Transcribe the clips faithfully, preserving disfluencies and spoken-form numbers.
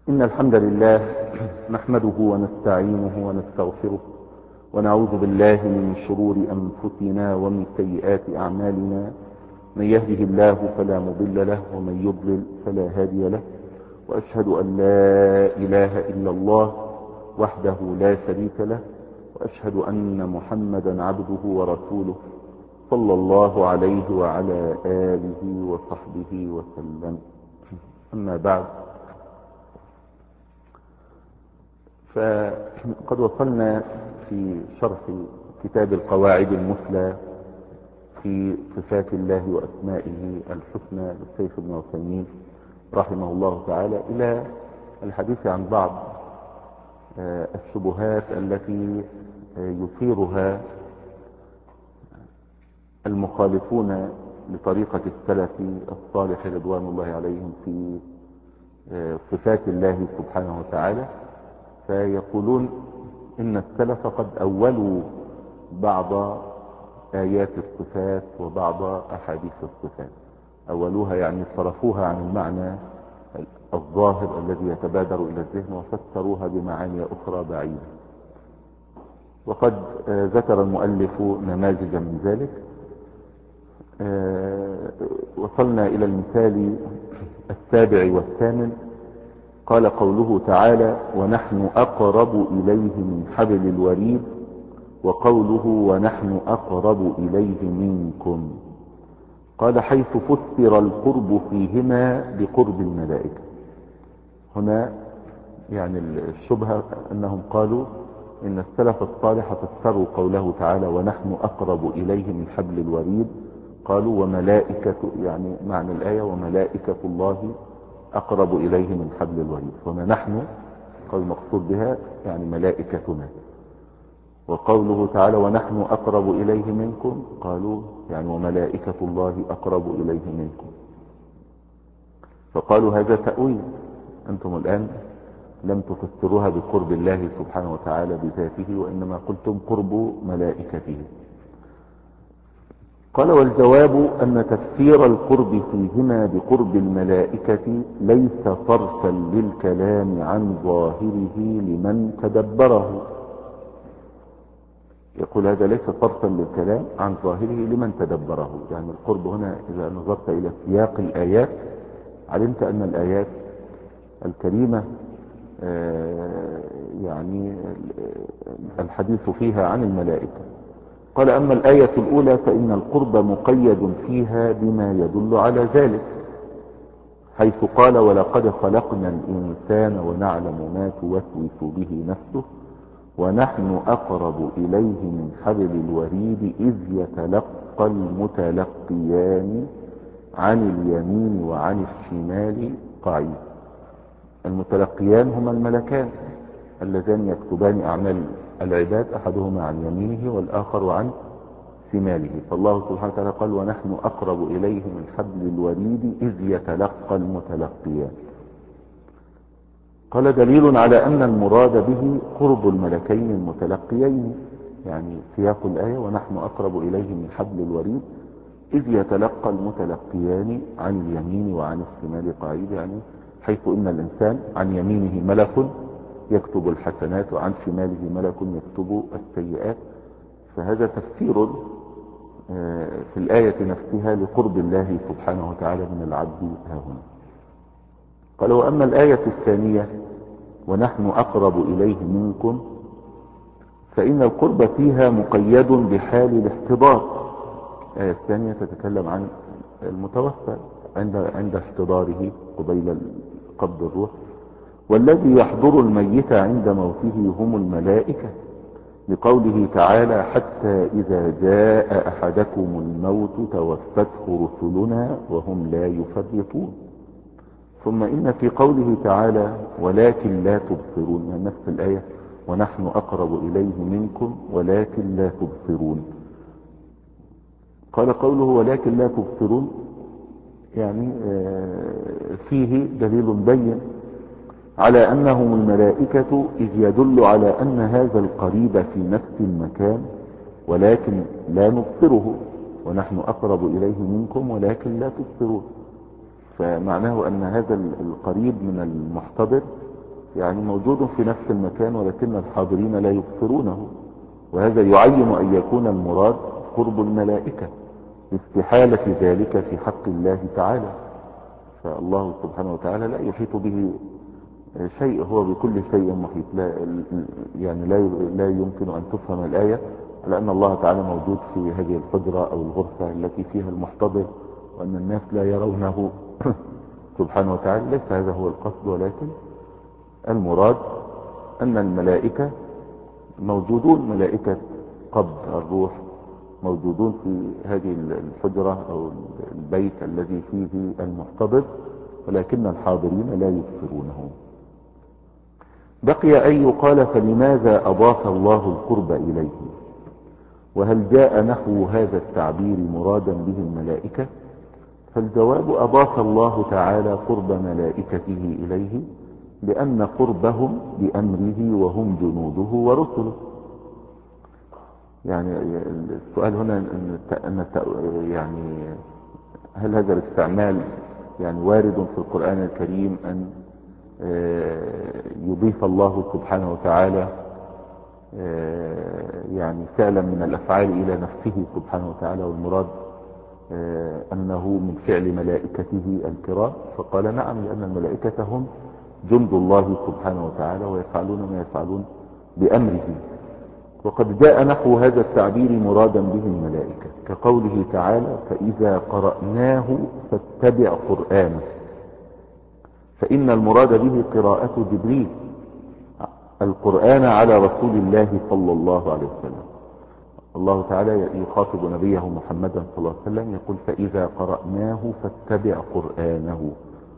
إن الحمد لله نحمده ونستعينه ونستغفره ونعوذ بالله من شرور أنفسنا ومن سيئات أعمالنا. من يهده الله فلا مضل له ومن يضلل فلا هادي له، وأشهد أن لا إله إلا الله وحده لا شريك له، وأشهد أن محمدا عبده ورسوله صلى الله عليه وعلى آله وصحبه وسلم. أما بعد، فقد وصلنا في شرح كتاب القواعد المثلى في صفات الله وأسمائه الحسنى للشيخ ابن عثيمين رحمه الله تعالى إلى الحديث عن بعض الشبهات التي يثيرها المخالفون لطريقة السلف الصالح رضوان الله عليهم في صفات الله سبحانه وتعالى. فيقولون إن السلف قد أولوا بعض آيات الصفات وبعض أحاديث الصفات، أولوها يعني صرفوها عن المعنى الظاهر الذي يتبادر إلى الذهن وفسروها بمعاني أخرى بعيدة. وقد ذكر المؤلف نماذج من ذلك. وصلنا إلى المثال السابع والثامن. قال قوله تعالى: ونحن أقرب إليه من حبل الوريد، وقوله ونحن أقرب إليه منكم. قال: حيث فسر القرب فيهما بقرب الملائكة. هنا يعني الشبهة أنهم قالوا إن السلف الصالح فسروا قوله تعالى ونحن أقرب إليه من حبل الوريد، قالوا وملائكة، يعني معنى الآية وملائكة الله أقرب إليه من حبل الوريد. هنا نحن قال المقصود بها يعني ملائكتنا. وقوله تعالى ونحن أقرب إليه منكم، قالوا يعني وملائكة الله أقرب إليه منكم. فقالوا هذا تأويل، أنتم الآن لم تفسروها بقرب الله سبحانه وتعالى بذاته، وإنما قلتم قرب ملائكته. قال: والجواب أن تفسير القرب فيهما بقرب الملائكة ليس صرفا للكلام عن ظاهره لمن تدبره. يقول هذا ليس صرفا للكلام عن ظاهره لمن تدبره. يعني القرب هنا إذا نظرت إلى سياق الآيات علمت أن الآيات الكريمة يعني الحديث فيها عن الملائكة. قال: أما الآية الأولى فإن القرب مقيد فيها بما يدل على ذلك، حيث قال ولقد خلقنا الإنسان ونعلم ما توسوس به نفسه ونحن أقرب إليه من حبل الوريد إذ يتلقى المتلقيان عن اليمين وعن الشمال قعيد. المتلقيان هما الملكان اللذان يكتبان أعمال العباد، أحدهما عن يمينه والآخر عن شماله. فالله سبحانه وتعالى قال ونحن أقرب إليه من حبل الوريد إذ يتلقى المتلقيان. قال: دليل على أن المراد به قرب الملكين المتلقيين، يعني سياق الآية ونحن أقرب إليه من حبل الوريد إذ يتلقى المتلقيان عن اليمين وعن الشمال قعيد، يعني حيث إن الإنسان عن يمينه ملك يكتب الحسنات وعن شماله ملك يكتب السيئات. فهذا تفسير في الآية نفسها لقرب الله سبحانه وتعالى من العبد ها هنا. قال: وأما الآية الثانية ونحن أقرب إليه منكم فإن القرب فيها مقيد بحال الاحتضار. الآية الثانية تتكلم عن المتوفى عند عند احتضاره قبيل قبض الروح، والذي يحضر الميت عند موته هم الملائكة، لقوله تعالى حتى إذا جاء أحدكم الموت توفته رسلنا وهم لا يفرطون. ثم إن في قوله تعالى ولكن لا تبصرون، من نفس الآية ونحن أقرب إليه منكم ولكن لا تبصرون. قال قوله ولكن لا تبصرون يعني فيه دليل بين على أنهم الملائكة، إذ يدل على أن هذا القريب في نفس المكان ولكن لا نبصره، ونحن أقرب إليه منكم ولكن لا تبصرون. فمعناه أن هذا القريب من المحتضر يعني موجود في نفس المكان ولكن الحاضرين لا يبصرونه، وهذا يعين أن يكون المراد قرب الملائكة لاستحالة ذلك في حق الله تعالى. فالله سبحانه وتعالى لا يحيط به شيء، هو بكل شيء محيط. لا يعني لا لا يمكن أن تفهم الآية على أن الله تعالى موجود في هذه الحجرة أو الغرفة التي فيها المحتضر وأن الناس لا يرونه سبحانه وتعالى. ليس هذا هو القصد، ولكن المراد أن الملائكة موجودون، ملائكة قبض الروح موجودون في هذه الحجرة أو البيت الذي فيه المحتضر، ولكن الحاضرين لا يبصرونه. بقي أن يقال فلماذا أضاف الله القرب إليه؟ وهل جاء نحو هذا التعبير مرادا به الملائكة؟ فالجواب أضاف الله تعالى قرب ملائكته إليه لأن قربهم بأمره وهم جنوده ورسله. يعني السؤال هنا أن يعني هل هذا الاستعمال يعني وارد في القرآن الكريم أن يضيف الله سبحانه وتعالى يعني فعلا من الأفعال إلى نفسه سبحانه وتعالى، والمراد أنه من فعل ملائكته الكرام؟ فقال نعم، لأن الملائكة هم جند الله سبحانه وتعالى ويفعلون ما يفعلون بأمره. وقد جاء نحو هذا التعبير مرادا به الملائكة كقوله تعالى فإذا قرأناه فاتبع قرآنه، فإن المراد به قراءة جبريل القرآن على رسول الله صلى الله عليه وسلم. الله تعالى يخاطب نبيه محمدا صلى الله عليه وسلم يقول فإذا قرأناه فاتبع قرآنه.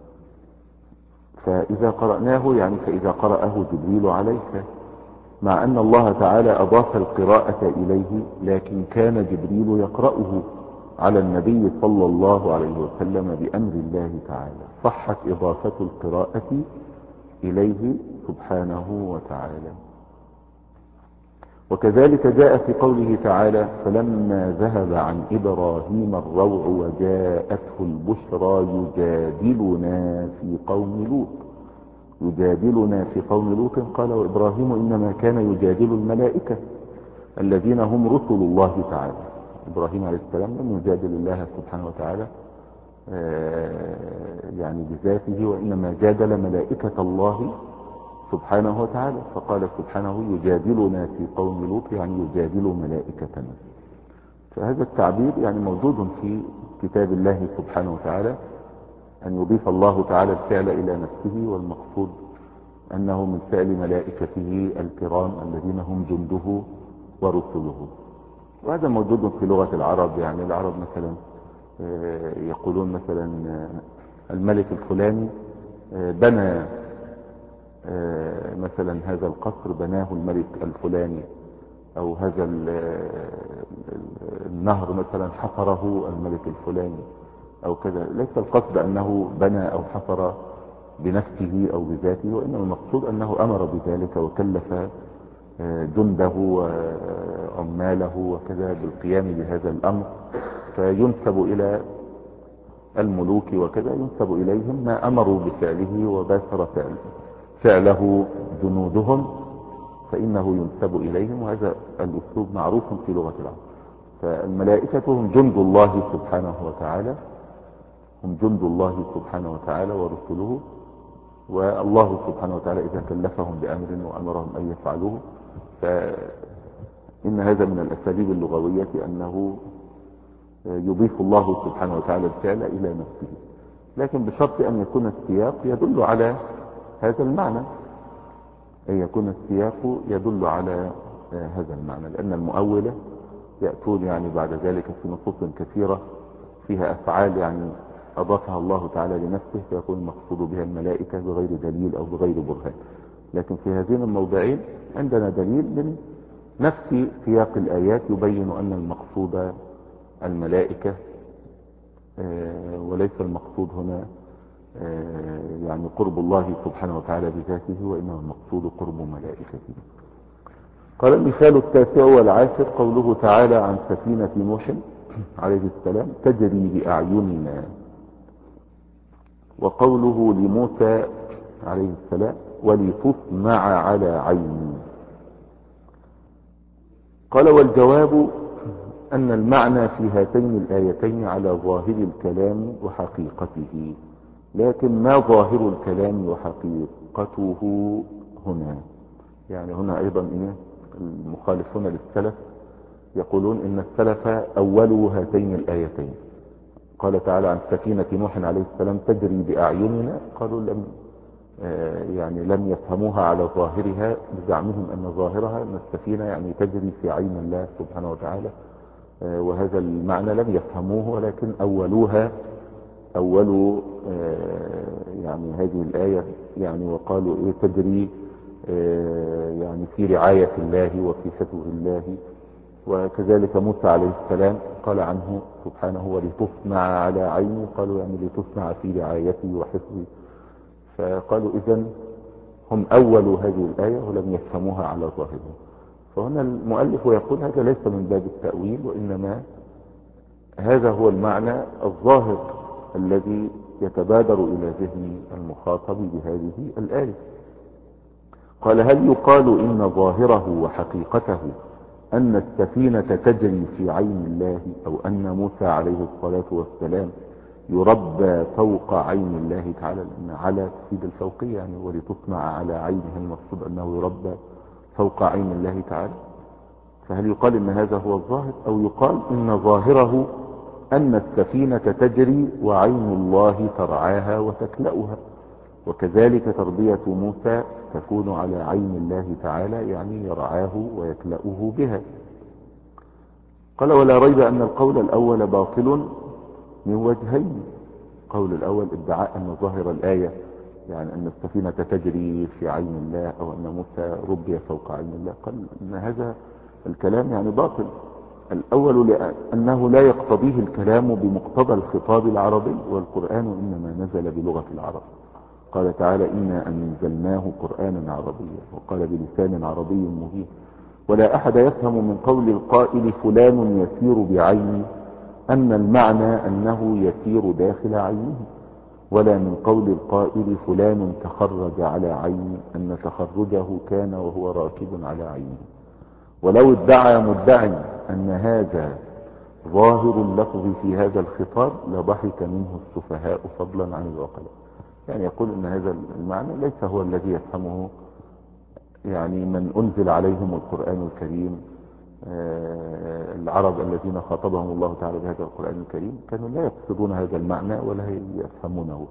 فإذا قرأناه يعني فإذا قرأه جبريل عليك، مع أن الله تعالى أضاف القراءة إليه، لكن كان جبريل يقرأه على النبي صلى الله عليه وسلم بأمر الله تعالى، صحت إضافة القراءة إليه سبحانه وتعالى. وكذلك جاء في قوله تعالى فلما ذهب عن إبراهيم الروع وجاءته البشرى يجادلنا في قوم لوط. يجادلنا في قوم لوط قال وإبراهيم إنما كان يجادل الملائكة الذين هم رسل الله تعالى. إبراهيم عليه السلام لم يجادل الله سبحانه وتعالى يعني بذاته، وإنما جادل ملائكة الله سبحانه وتعالى. فقال سبحانه يجادلنا في قوم لوط يعني يجادل ملائكتنا. فهذا التعبير يعني موجود في كتاب الله سبحانه وتعالى، أن يضيف الله تعالى الفعل إلى نفسه، والمقصود أنه من فعل ملائكته الكرام الذين هم جنده ورسله. وهذا موجود في لغة العرب. يعني العرب مثلا يقولون مثلا الملك الفلاني بنى مثلا هذا القصر بناه الملك الفلاني، أو هذا النهر مثلا حفره الملك الفلاني أو كذا. ليس القصد أنه بنى أو حفر بنفسه أو بذاته، وإنما المقصود أنه أمر بذلك وكلف جنده وعماله وكذا بالقيام بهذا الأمر. فينسب إلى الملوك وكذا ينسب إليهم ما أمروا بفعله وباشر فعله, فعله جنودهم، فإنه ينسب إليهم. وهذا الأسلوب معروف في لغة العرب. فالملائكة هم جند الله سبحانه وتعالى، هم جند الله سبحانه وتعالى ورسله. والله سبحانه وتعالى إذا كلفهم بأمر وأمرهم أن يفعلوه، فإن هذا من الأساليب اللغوية أنه يضيف الله سبحانه وتعالى الفعل إلى نفسه، لكن بشرط أن يكون السياق يدل على هذا المعنى، أن يكون السياق يدل على هذا المعنى. لأن المؤولة يأتون يعني بعد ذلك في نصوص كثيرة فيها أفعال يعني أضافها الله تعالى لنفسه، فيكون المقصود بها الملائكة بغير دليل أو بغير برهان. لكن في هذين الموضعين عندنا دليل من نفس سياق الآيات يبين أن المقصود الملائكة، وليس المقصود هنا يعني قرب الله سبحانه وتعالى بذاته، وإنما المقصود قرب ملائكته. قال المثال التاسع والعاشر قوله تعالى عن سفينة نوح عليه السلام تجري بأعيننا، وقوله لموسى عليه السلام ولتصنع على عيني. قال والجواب أن المعنى في هاتين الآيتين على ظاهر الكلام وحقيقته، لكن ما ظاهر الكلام وحقيقته هنا؟ يعني هنا أيضا إيه المخالفون للسلف يقولون إن السلف أولوا هاتين الآيتين. قال تعالى عن سفينة نوح عليه السلام تجري بأعيننا، قالوا لم يعني لم يفهموها على ظاهرها بزعمهم أن ظاهرها أن السفينة يعني تجري في عين الله سبحانه وتعالى، وهذا المعنى لم يفهموه، ولكن أولوها أولوا يعني هذه الآية يعني وقالوا إيه تجري يعني في رعاية الله وفي حفظ الله. وكذلك موسى عليه السلام قال عنه سبحانه ولتصنع على عيني، قالوا يعني لتصنع في رعايتي وحفظي. فقالوا إذن هم أولوا هذه الآية ولم يفهموها على ظاهرها. فهنا المؤلف يقول هذا ليس من باب التأويل، وإنما هذا هو المعنى الظاهر الذي يتبادر إلى ذهن المخاطب بهذه الآية. قال هل يقال إن ظاهره وحقيقته أن السفينة تجري في عين الله، أو أن موسى عليه الصلاة والسلام يربى فوق عين الله تعالى، لأن على تفيد الفوقية يعني ولتصنع على عينه، المقصود أنه يربى فوق عين الله تعالى. فهل يقال إن هذا هو الظاهر، أو يقال إن ظاهره أن السفينة تجري وعين الله ترعاها وتكلأها، وكذلك تربية موسى تكون على عين الله تعالى يعني يرعاه ويكلأه بها. قال ولا ريب أن القول الأول باطل من وجهين. القول الأول ادعاء أن ظاهر الآية يعني أن السفينة تجري في عين الله، أو أن موسى ربي فوق عين الله، قال أن هذا الكلام يعني باطل. الأول لأنه لا يقتضيه الكلام بمقتضى الخطاب العربي، والقرآن إنما نزل بلغة العرب. قال تعالى إنا أنزلناه قرآنا عربيا، وقال بلسان عربي مبين. ولا أحد يفهم من قول القائل فلان يسير بعينه أن المعنى أنه يسير داخل عينه، ولا من قول القائل فلان تخرج على عينه أن تخرجه كان وهو راكب على عينه. ولو ادعى مدعي أن هذا ظاهر اللفظ في هذا الخطاب لضحك منه السفهاء فضلا عن العقلاء. يعني يقول ان هذا المعنى ليس هو الذي يفهمه يعني من انزل عليهم القرآن الكريم. آه العرب الذين خاطبهم الله تعالى بهذا القرآن الكريم كانوا لا يقصدون هذا المعنى ولا يفهمونه،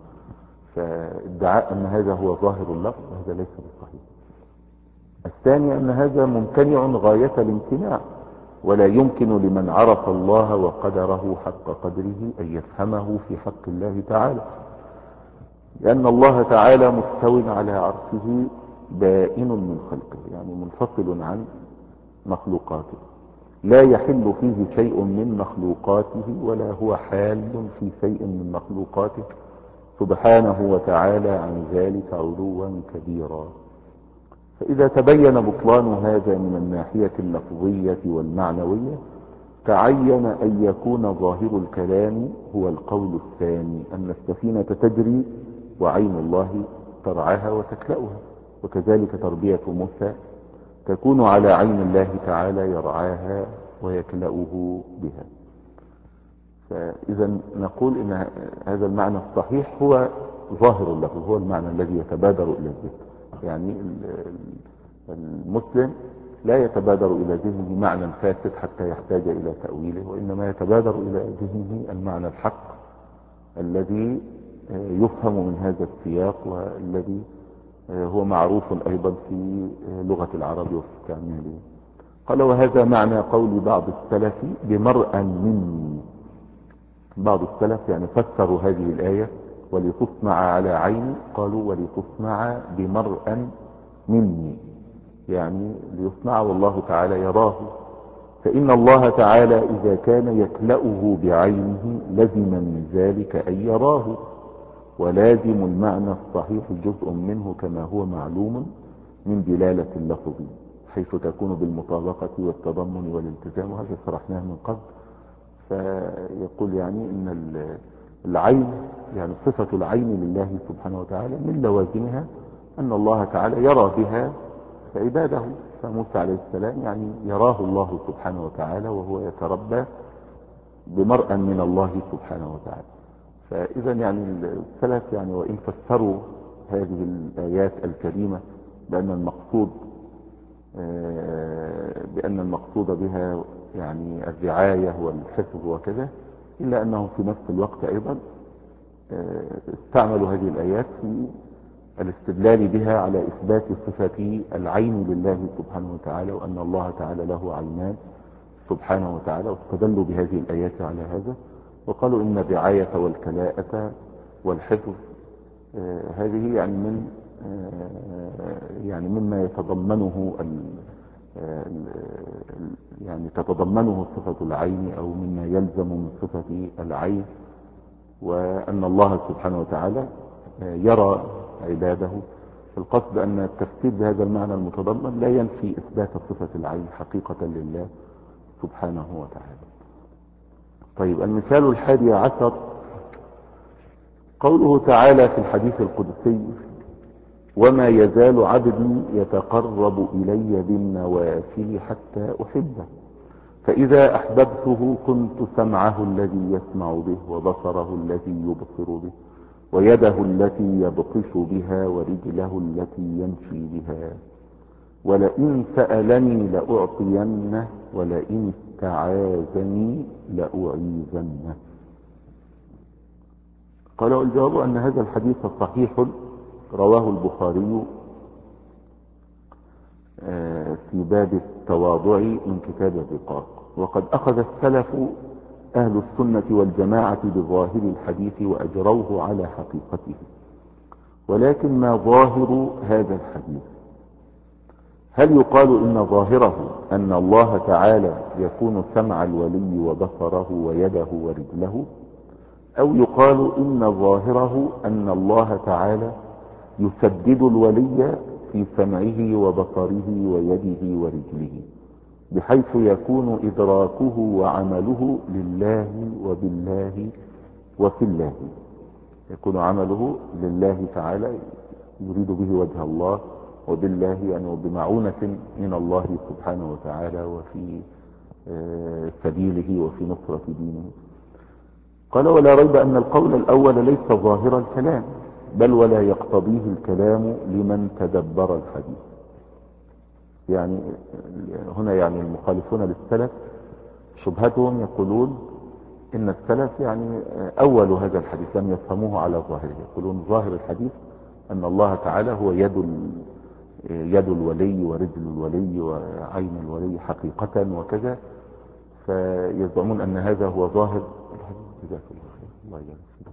فادعاء ان هذا هو ظاهر اللفظ هذا ليس بالصحيح. الثاني ان هذا ممتنع غاية الامتناع، ولا يمكن لمن عرف الله وقدره حق قدره ان يفهمه في حق الله تعالى، لأن الله تعالى مستو على عرشه بائن من خلقه، يعني منفصل عن مخلوقاته، لا يحل فيه شيء من مخلوقاته ولا هو حال في شيء من مخلوقاته سبحانه وتعالى عن ذلك علوا كبيرا. فإذا تبين بطلان هذا من الناحية اللفظية والمعنوية تعين أن يكون ظاهر الكلام هو القول الثاني، أن السفينة تجري وعين الله ترعاها وتكلأها، وكذلك تربية موسى تكون على عين الله تعالى يرعاها ويكلأه بها. فإذا نقول إن هذا المعنى الصحيح هو ظاهر اللفظ، هو المعنى الذي يتبادر إلى الذهن. يعني المسلم لا يتبادر إلى ذهنه معنى فاسد حتى يحتاج إلى تأويله، وإنما يتبادر إلى ذهنه المعنى الحق الذي يفهم من هذا السياق، والذي هو معروف أيضا في لغة العرب وفي استعماله. قال وهذا معنى قول بعض السلف بمرأى مني. بعض السلف يعني فسروا هذه الآية ولتصنع على عيني، قالوا ولتصنع بمرأى مني، يعني ليصنع والله تعالى يراه. فإن الله تعالى إذا كان يكلأه بعينه لزم من ذلك أن يراه، ولازم المعنى الصحيح جزء منه كما هو معلوم من دلالة اللفظ، حيث تكون بالمطابقة والتضمن والالتزام، وهذا شرحناه من قبل. فيقول يعني إن العين يعني صفة العين لله سبحانه وتعالى من لوازمها أن الله تعالى يرى بها عباده. فموسى عليه السلام يعني يراه الله سبحانه وتعالى وهو يتربى بمرأى من الله سبحانه وتعالى. فإذا يعني السلف يعني وإن فسروا هذه الآيات الكريمة بأن المقصود بأن المقصود بها يعني الرعاية والحفظ وكذا، إلا أنهم في نفس الوقت أيضا استعملوا هذه الآيات في الاستدلال بها على إثبات صفة العين لله سبحانه وتعالى، وأن الله تعالى له عينان سبحانه وتعالى، واستدلوا بهذه الآيات على هذا، وقالوا إن الرعاية والكلاءة والحفظ آه هذه يعني من آه يعني مما يتضمنه آه يعني تتضمنه صفة العين، أو مما يلزم من صفة العين، وأن الله سبحانه وتعالى آه يرى عباده. القصد أن التفسير بهذا المعنى المتضمن لا ينفي إثبات صفة العين حقيقة لله سبحانه وتعالى. طيب، المثال الحادي عشر قوله تعالى في الحديث القدسي: وما يزال عبدي يتقرب إلي بالنوافل حتى أحبه، فإذا أحببته كنت سمعه الذي يسمع به، وبصره الذي يبصر به، ويده التي يبطش بها، ورجله التي يمشي بها، ولئن سألني لأعطينه، ولئن استعاذني لأعيذنه. قال: والجواب أن هذا الحديث صحيح رواه البخاري في باب التواضع من كتاب الرقاق. وقد أخذ السلف أهل السنة والجماعة بظاهر الحديث وأجروه على حقيقته. ولكن ما ظاهر هذا الحديث؟ هل يقال إن ظاهره أن الله تعالى يكون سمع الولي وبصره ويده ورجله، أو يقال إن ظاهره أن الله تعالى يسدد الولي في سمعه وبصره ويده ورجله، بحيث يكون إدراكه وعمله لله وبالله وفي الله، يكون عمله لله تعالى يريد به وجه الله، وبالله يعني وبمعونة من الله سبحانه وتعالى، وفي سبيله وفي نصرة دينه. قال: ولا ريب أن القول الأول ليس ظاهر الكلام، بل ولا يقتضيه الكلام لمن تدبر الحديث. يعني هنا يعني المخالفون للسلف شبهتهم يقولون إن السلف يعني أول هذا الحديث لم يفهموه على ظاهره، يقولون ظاهر الحديث أن الله تعالى هو يد يد الولي ورجل الولي وعين الولي حقيقة وكذا، فيزعمون أن هذا هو ظاهر الحديث. الله يجزاك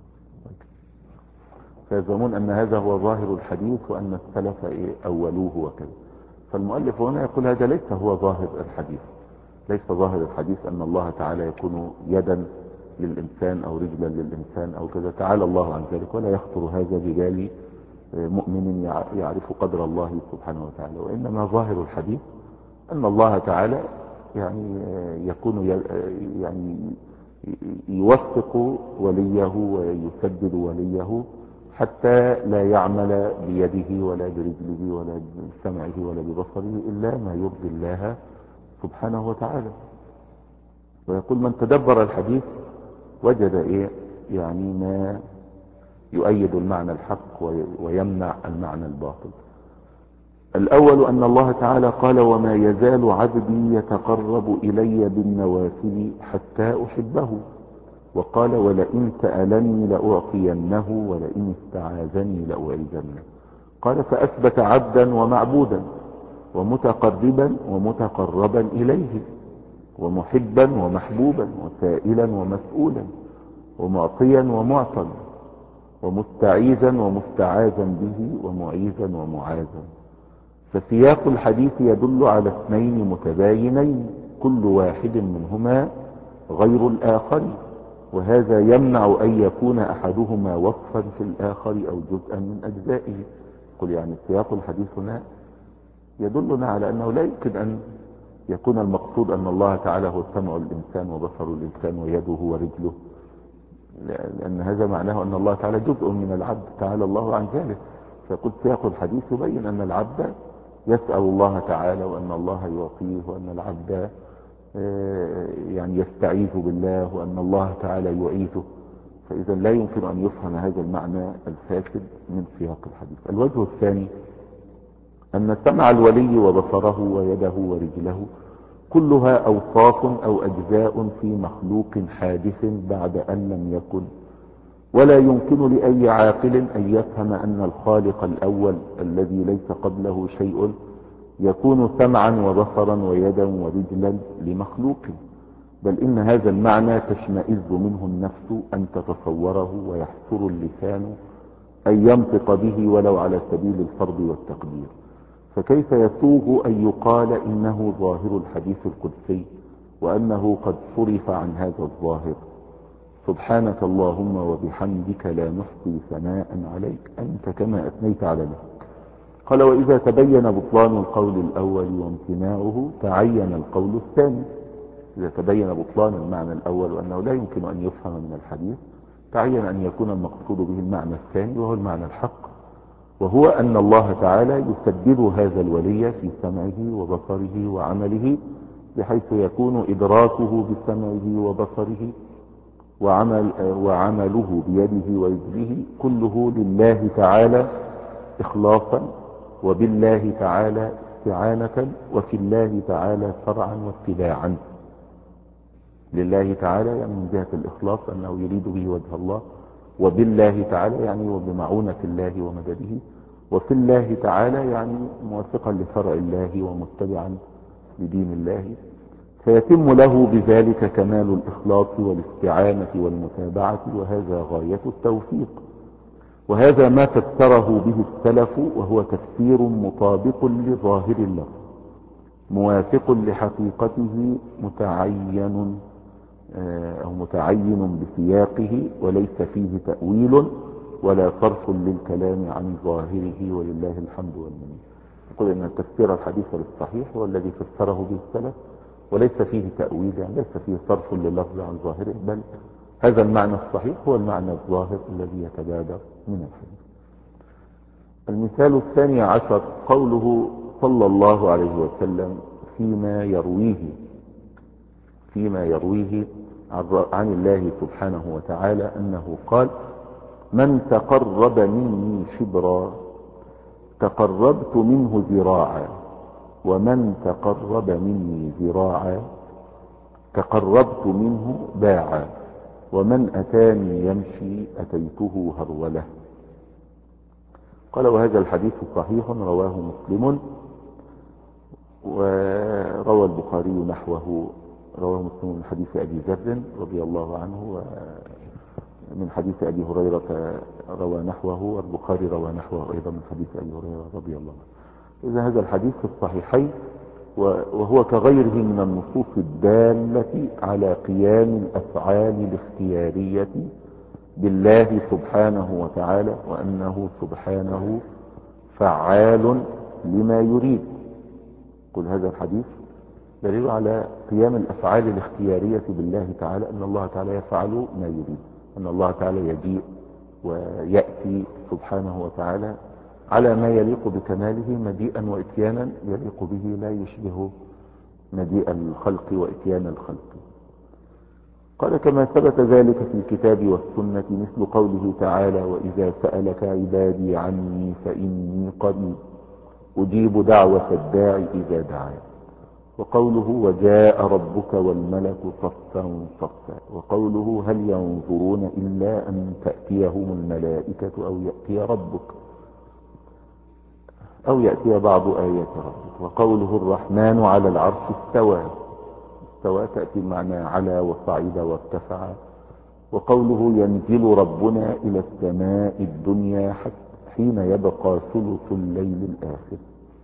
فيزعمون أن هذا هو ظاهر الحديث، وأن السلف أولوه وكذا. فالمؤلف هنا يقول هذا ليس هو ظاهر الحديث، ليس ظاهر الحديث أن الله تعالى يكون يدا للإنسان أو رجلا للإنسان أو كذا، تعالى الله عن ذلك، ولا يخطر هذا ببال مؤمن يعرف قدر الله سبحانه وتعالى. وإنما ظاهر الحديث أن الله تعالى يعني يكون يعني يوفق وليه ويسدد وليه حتى لا يعمل بيده ولا برجله ولا بسمعه ولا ببصره إلا ما يرضي الله سبحانه وتعالى. ويقول: من تدبر الحديث وجد إيه يعني ما يؤيد المعنى الحق ويمنع المعنى الباطل. الأول أن الله تعالى قال: وما يزال عبدي يتقرب إلي بالنوافل حتى أحبه، وقال: ولئن سألني لأعطينه، ولئن استعاذني لأعيذنه. قال: فأثبت عبدا ومعبودا، ومتقربا ومتقربا إليه، ومحبا ومحبوبا، وسائلا ومسؤولا، ومعطيا ومعطا، ومستعيذا ومستعاذا به، ومعيذا ومعاذا. فسياق الحديث يدل على اثنين متباينين كل واحد منهما غير الآخر، وهذا يمنع أن يكون أحدهما وصفا في الآخر أو جزءا من أجزائه. قل يعني سياق الحديث هنا يدلنا على أنه لا يمكن أن يكون المقصود أن الله تعالى هو سمع الإنسان وبصر الإنسان ويده ورجله لأن هذا معناه أن الله تعالى جزء من العبد، تعالى الله عن ذلك. فقلت سياق الحديث يبين أن العبد يسأل الله تعالى، وأن الله يعطيه، وأن العبد يعني يستعيذ بالله، وأن الله تعالى يعيذه. فإذا لا يمكن أن يفهم هذا المعنى الفاسد من سياق الحديث. الوجه الثاني أن سمع الولي وبصره ويده ورجله كلها أوصاف أو أجزاء في مخلوق حادث بعد أن لم يكن، ولا يمكن لأي عاقل أن يفهم أن الخالق الأول الذي ليس قبله شيء يكون سمعا وبصرا ويدا ورجلا لمخلوق، بل إن هذا المعنى تشمئز منه النفس أن تتصوره، ويحسر اللسان أن ينطق به ولو على سبيل الفرض والتقدير. فكيف يسوغ أن يقال إنه ظاهر الحديث القدسي وأنه قد صرف عن هذا الظاهر؟ سبحانك اللهم وبحمدك لا نحصي ثناء عليك أنت كما أثنيت على نفسك. قال: وإذا تبين بطلان القول الأول وامتناعه تعين القول الثاني. إذا تبين بطلان المعنى الأول وأنه لا يمكن أن يفهم من الحديث، تعين أن يكون المقصود به المعنى الثاني، وهو المعنى الحق، وهو أن الله تعالى يسدد هذا الولي في سمعه وبصره وعمله، بحيث يكون إدراكه بسمعه وبصره وعمل وعمله بيده ورجله كله لله تعالى إخلاصا، وبالله تعالى استعانة، وفي الله تعالى فرعا واتباعا. لله تعالى يعني من جهة الإخلاص أنه يريد به وجه الله، وبالله تعالى يعني وبمعونة الله ومدده، وفي الله تعالى يعني موافقا لشرع الله ومتبعا لدين الله، فيتم له بذلك كمال الإخلاص والاستعانة والمتابعة، وهذا غاية التوفيق. وهذا ما فسره به السلف، وهو تفسير مطابق لظاهر اللفظ موافق لحقيقته متعين أو متعين بسياقه، وليس فيه تأويل ولا صرف للكلام عن ظاهره، ولله الحمد والمنة. يقول أن تفسير الحديث الصحيح هو الذي فسره به السلف، وليس فيه تأويل، يعني ليس فيه صرف لللفظ عن ظاهره، بل هذا المعنى الصحيح هو المعنى الظاهر الذي يتبادر من الحديث. المثال الثاني عشر قوله صلى الله عليه وسلم فيما يرويه فيما يرويه عن الله سبحانه وتعالى أنه قال: من تقرب مني شبرا تقربت منه ذراعا، ومن تقرب مني ذراعا تقربت منه باعا، ومن أتاني يمشي أتيته هرولة. قال: وهذا الحديث صحيح رواه مسلم، وروى البخاري نحوه، رواه مسلم من حديث أبي ذر رضي الله عنه، ومن حديث أبي هريرة روى نحوه، والبخاري روى نحوه أيضا من حديث أبي هريرة رضي الله عنه. إذا هذا الحديث في الصحيحين، وهو كغيره من النصوص الدالة على قيام الأفعال الاختيارية بالله سبحانه وتعالى، وأنه سبحانه فعال لما يريد. قل هذا الحديث دليل على قيام الأفعال الاختيارية بالله تعالى، أن الله تعالى يفعل ما يريد، أن الله تعالى يجيء ويأتي سبحانه وتعالى على ما يليق بكماله، مجيئا وإتيانا يليق به، لا يشبه مجيء الخلق وإتيان الخلق. قال: كما ثبت ذلك في الكتاب والسنة، مثل قوله تعالى: وإذا سألك عبادي عني فإني قريب أجيب دعوة الداع إذا دعان، وقوله: وجاء ربك والملك صفا صفا، وقوله: هل ينظرون إلا أن تأتيهم الملائكة أو يأتي ربك أو يأتي بعض آيات ربك، وقوله: الرحمن على العرش استوى استوى تأتي المعنى على وصعد وارتفع، وقوله: ينزل ربنا إلى السماء الدنيا حين يبقى ثلث الليل الآخر،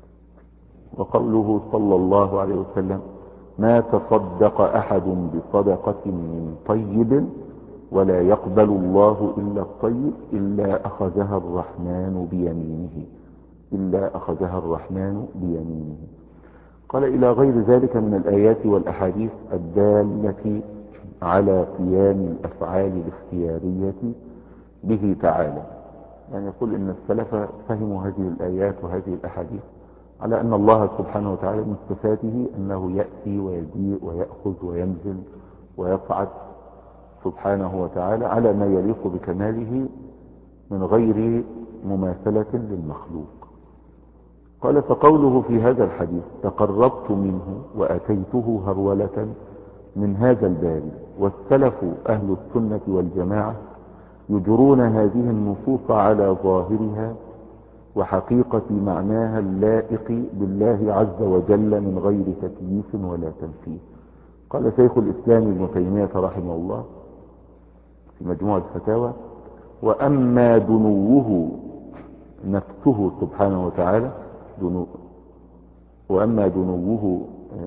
وقوله صلى الله عليه وسلم: ما تصدق أحد بصدقة من طيب ولا يقبل الله إلا الطيب إلا أخذها الرحمن بيمينه إلا أخذها الرحمن بيمينه. قال: إلى غير ذلك من الآيات والأحاديث الدالة على قيام الأفعال الاختيارية به تعالى. يعني يقول إن السلف فهموا هذه الآيات وهذه الأحاديث على أن الله سبحانه وتعالى من صفاته أنه يأتي ويجيء ويأخذ وينزل ويصعد سبحانه وتعالى على ما يليق بكماله من غير مماثلة للمخلوق. قال فقوله في هذا الحديث تقربت منه وأتيته هرولة من هذا الباب، والسلف أهل السنة والجماعة يجرون هذه النصوص على ظاهرها وحقيقة معناها اللائق بالله عز وجل من غير تكييف ولا تمثيل. قال شيخ الإسلام ابن تيمية رحمه الله في مجموع الفتاوى: وأما دنوه نفسه سبحانه وتعالى دنو وأما دنوه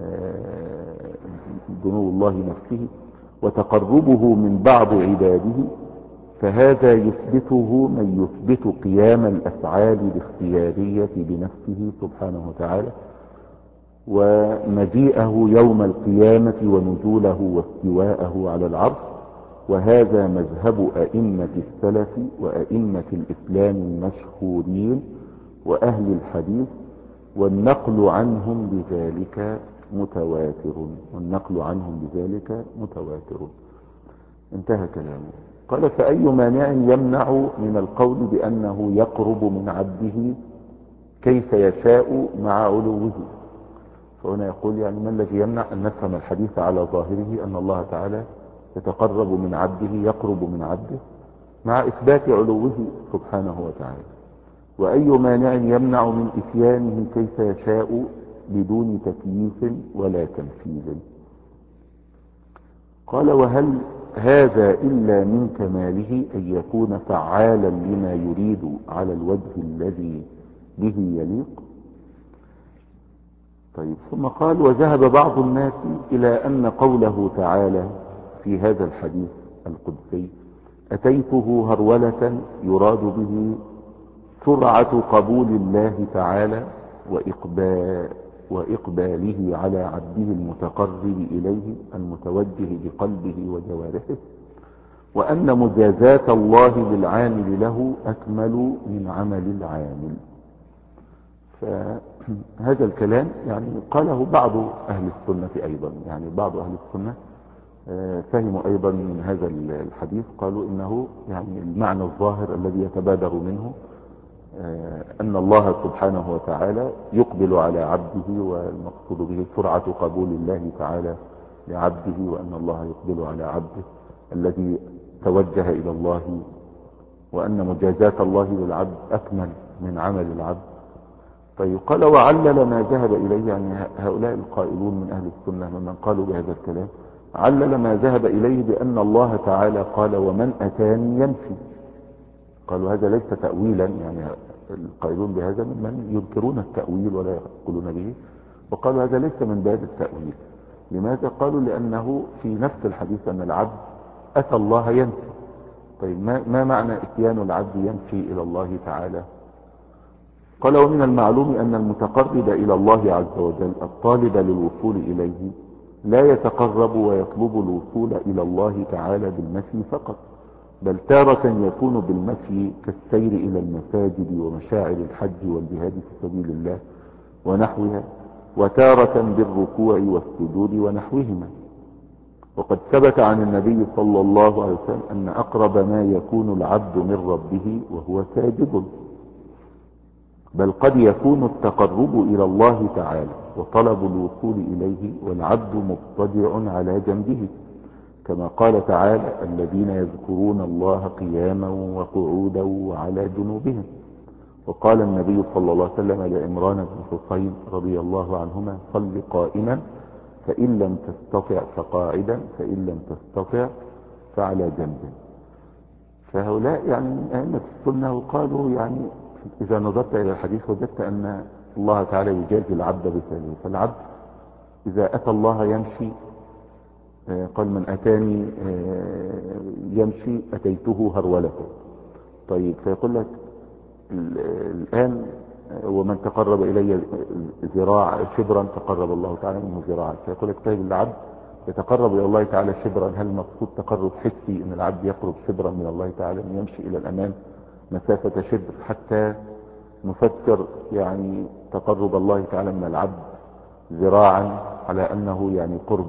دنو الله نفسه وتقربه من بعض عباده فهذا يثبته من يثبت قيام الأفعال الاختيارية بنفسه سبحانه وتعالى ومجيئه يوم القيامة ونزوله واستواءه على العرش، وهذا مذهب أئمة السلف وأئمة الإسلام المشهورين وأهل الحديث، والنقل عنهم بذلك متواتر والنقل عنهم بذلك متواتر. انتهى كلامه. قال فأي مانع يمنع من القول بأنه يقرب من عبده كيف يشاء مع علوه؟ فهنا يقول يعني ما الذي يمنع أن نفهم الحديث على ظاهره أن الله تعالى يتقرب من عبده يقرب من عبده مع إثبات علوه سبحانه وتعالى، وأي مانع يمنع من إتيانه كيف يشاء بدون تكييف ولا تمثيل؟ قال وهل هذا إلا من كماله أن يكون فعالا لما يريد على الوجه الذي به يليق؟ طيب ثم قال وذهب بعض الناس إلى أن قوله تعالى في هذا الحديث القدسي أتيته هرولة يراد به سرعة قبول الله تعالى وإقبال وإقباله على عبده المتقرب إليه المتوجه بقلبه وجوارحه، وأن مجازاة الله للعامل له أكمل من عمل العامل. فهذا الكلام يعني قاله بعض أهل السنة أيضا، يعني بعض أهل السنة فهموا أيضا من هذا الحديث قالوا إنه يعني المعنى الظاهر الذي يتبادر منه أن الله سبحانه وتعالى يقبل على عبده، والمقصود به سرعة قبول الله تعالى لعبده، وأن الله يقبل على عبده الذي توجه إلى الله، وأن مجازاة الله للعبد أكمل من عمل العبد. فيقال وعلل ما ذهب إليه، يعني هؤلاء القائلون من أهل السنة ممن قالوا بهذا الكلام علل ما ذهب إليه بأن الله تعالى قال ومن أتاني يمشي. قالوا هذا ليس تأويلا، يعني القائلون بهذا ممن ينكرون التأويل ولا يقولون به، وقالوا هذا ليس من باب التأويل. لماذا؟ قالوا لأنه في نفس الحديث أن العبد أتى الله يمشي. طيب ما, ما معنى اتيان العبد يمشي إلى الله تعالى؟ قال ومن المعلوم أن المتقرب إلى الله عز وجل الطالب للوصول إليه لا يتقرب ويطلب الوصول إلى الله تعالى بالمشي فقط، بل تارة يكون بالمشي كالسير إلى المساجد ومشاعر الحج والجهاد في سبيل الله ونحوها، وتارة بالركوع والسجود ونحوهما. وقد ثبت عن النبي صلى الله عليه وسلم أن أقرب ما يكون العبد من ربه وهو ساجد، بل قد يكون التقرب إلى الله تعالى وطلب الوصول إليه والعبد مضطجع على جنبه، كما قال تعالى الذين يذكرون الله قياما وقعودا وعلى جنوبهم. وقال النبي صلى الله عليه وسلم لعمران بن حصين رضي الله عنهما صل قائما فإن لم تستطع فقاعدا فإن لم تستطع فعلى جنب. فهؤلاء يعني من أئمة السنة وقالوا يعني إذا نظرت إلى الحديث وجدت أن الله تعالى يجازي العبد بفعله، فالعبد إذا أتى الله يمشي قال من أتاني يمشي أتيته هرولة. طيب فيقول لك الآن ومن تقرب إلي ذراع شبرا تقرب الله تعالى منه ذراعا، فيقول لك طيب العبد يتقرب إلى الله تعالى شبرا، هل المقصود تقرب حسي ان العبد يقرب شبرا من الله تعالى، ان يمشي الى الامام مسافة شبر، حتى نفكر يعني تقرب الله تعالى من العبد ذراعا على انه يعني قرب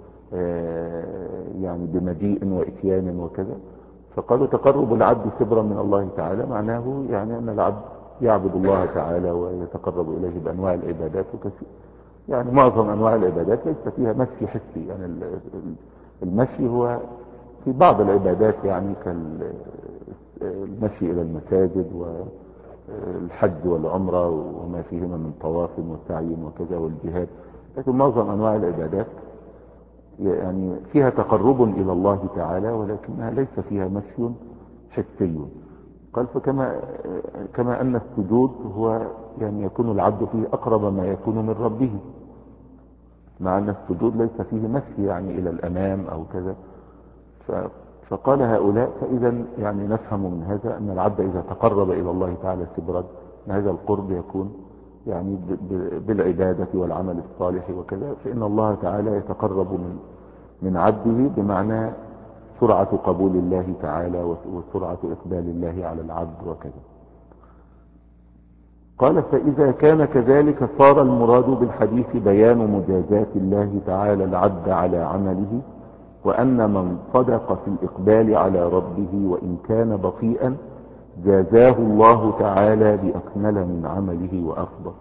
يعني بمجيء واتيان وكذا. فقالوا تقرب العبد شبرا من الله تعالى معناه يعني ان العبد يعبد الله تعالى ويتقرب اليه بانواع العبادات وكثير. يعني معظم انواع العبادات ليس فيها مشي حسي، يعني المشي هو في بعض العبادات يعني كالمشي الى المساجد والحج والعمرة وما فيهما من طواف وسعي وكذا والجهاد، لكن معظم انواع العبادات يعني فيها تقرب الى الله تعالى ولكنها ليس فيها مشي حسي. قال فكما كما ان السجود هو يعني يكون العبد فيه اقرب ما يكون من ربه، مع ان السجود ليس فيه مشي يعني الى الامام او كذا. فقال هؤلاء فاذا يعني نفهم من هذا ان العبد اذا تقرب الى الله تعالى شبرا ان هذا القرب يكون يعني بالعبادة والعمل الصالح وكذا، فان الله تعالى يتقرب من من عبده بمعنى سرعة قبول الله تعالى وسرعة اقبال الله على العبد وكذا. قال فإذا كان كذلك صار المراد بالحديث بيان مجازات الله تعالى العبد على عمله، وأن من صدق في الإقبال على ربه وإن كان بطيئا جازاه الله تعالى بأكمل من عمله وأفضل.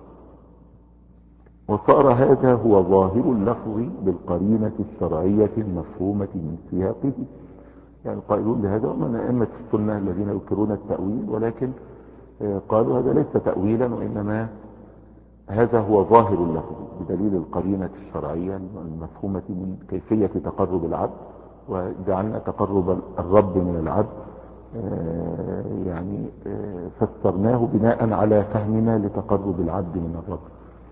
وصار هذا هو ظاهر اللفظ بالقرينة الشرعية المفهومة من سياقه. يعني القائلون لهذا ومن أئمة السنة الذين ينكرون التأويل، ولكن قالوا هذا ليس تأويلا وإنما هذا هو ظاهر اللفظ بدليل القرينة الشرعية المفهومة من كيفية تقرب العبد، وجعلنا تقرب الرب من العبد يعني فسرناه بناء على فهمنا لتقرب العبد من الرب.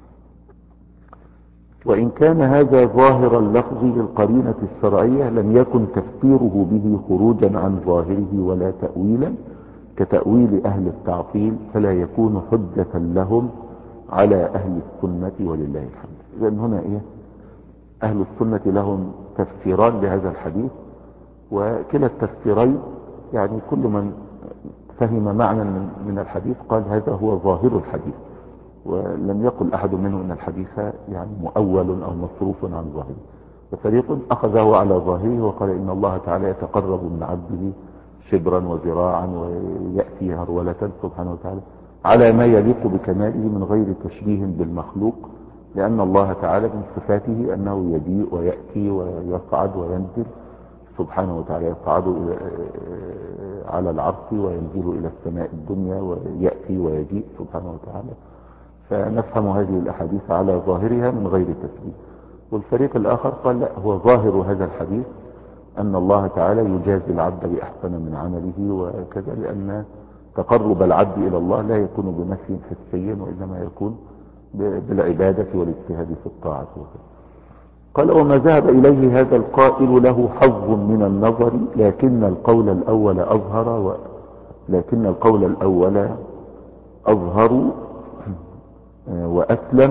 وإن كان هذا ظاهر اللفظ للقرينة الشرعية لم يكن تفسيره به خروجا عن ظاهره ولا تأويلا كتأويل أهل التعطيل، فلا يكون حجة لهم على أهل السنة ولله الحمد. لأن هنا إيه أهل السنة لهم تفسيران لهذا الحديث، وكلا التفسيرين يعني كل من فهم معنى من الحديث قال هذا هو ظاهر الحديث، ولم يقل أحد منهم أن الحديث يعني مؤول أو مصروف عن ظاهره. ففريق أخذه على ظاهره وقال إن الله تعالى يتقرب من عبده شبرا وذراعا ويأتي هرولة سبحانه وتعالى على ما يليق بكماله من غير تشبيه بالمخلوق، لأن الله تعالى من صفاته أنه يجيء ويأتي ويصعد وينزل سبحانه وتعالى، يصعد على العرش وينزل إلى السماء الدنيا ويأتي ويجيء سبحانه وتعالى. فنفهم هذه الأحاديث على ظاهرها من غير تشبيه. والفريق الآخر قال لا، هو ظاهر هذا الحديث أن الله تعالى يجازي العبد بأحسن من عمله وكذا، لأن تقرب العبد إلى الله لا يكون بمشي حسي وإنما يكون بالعبادة والاجتهاد في الطاعة. قال وما ذهب إليه هذا القائل له حظ من النظر، لكن القول الأول أظهر و... لكن القول الأول أظهر وأسلم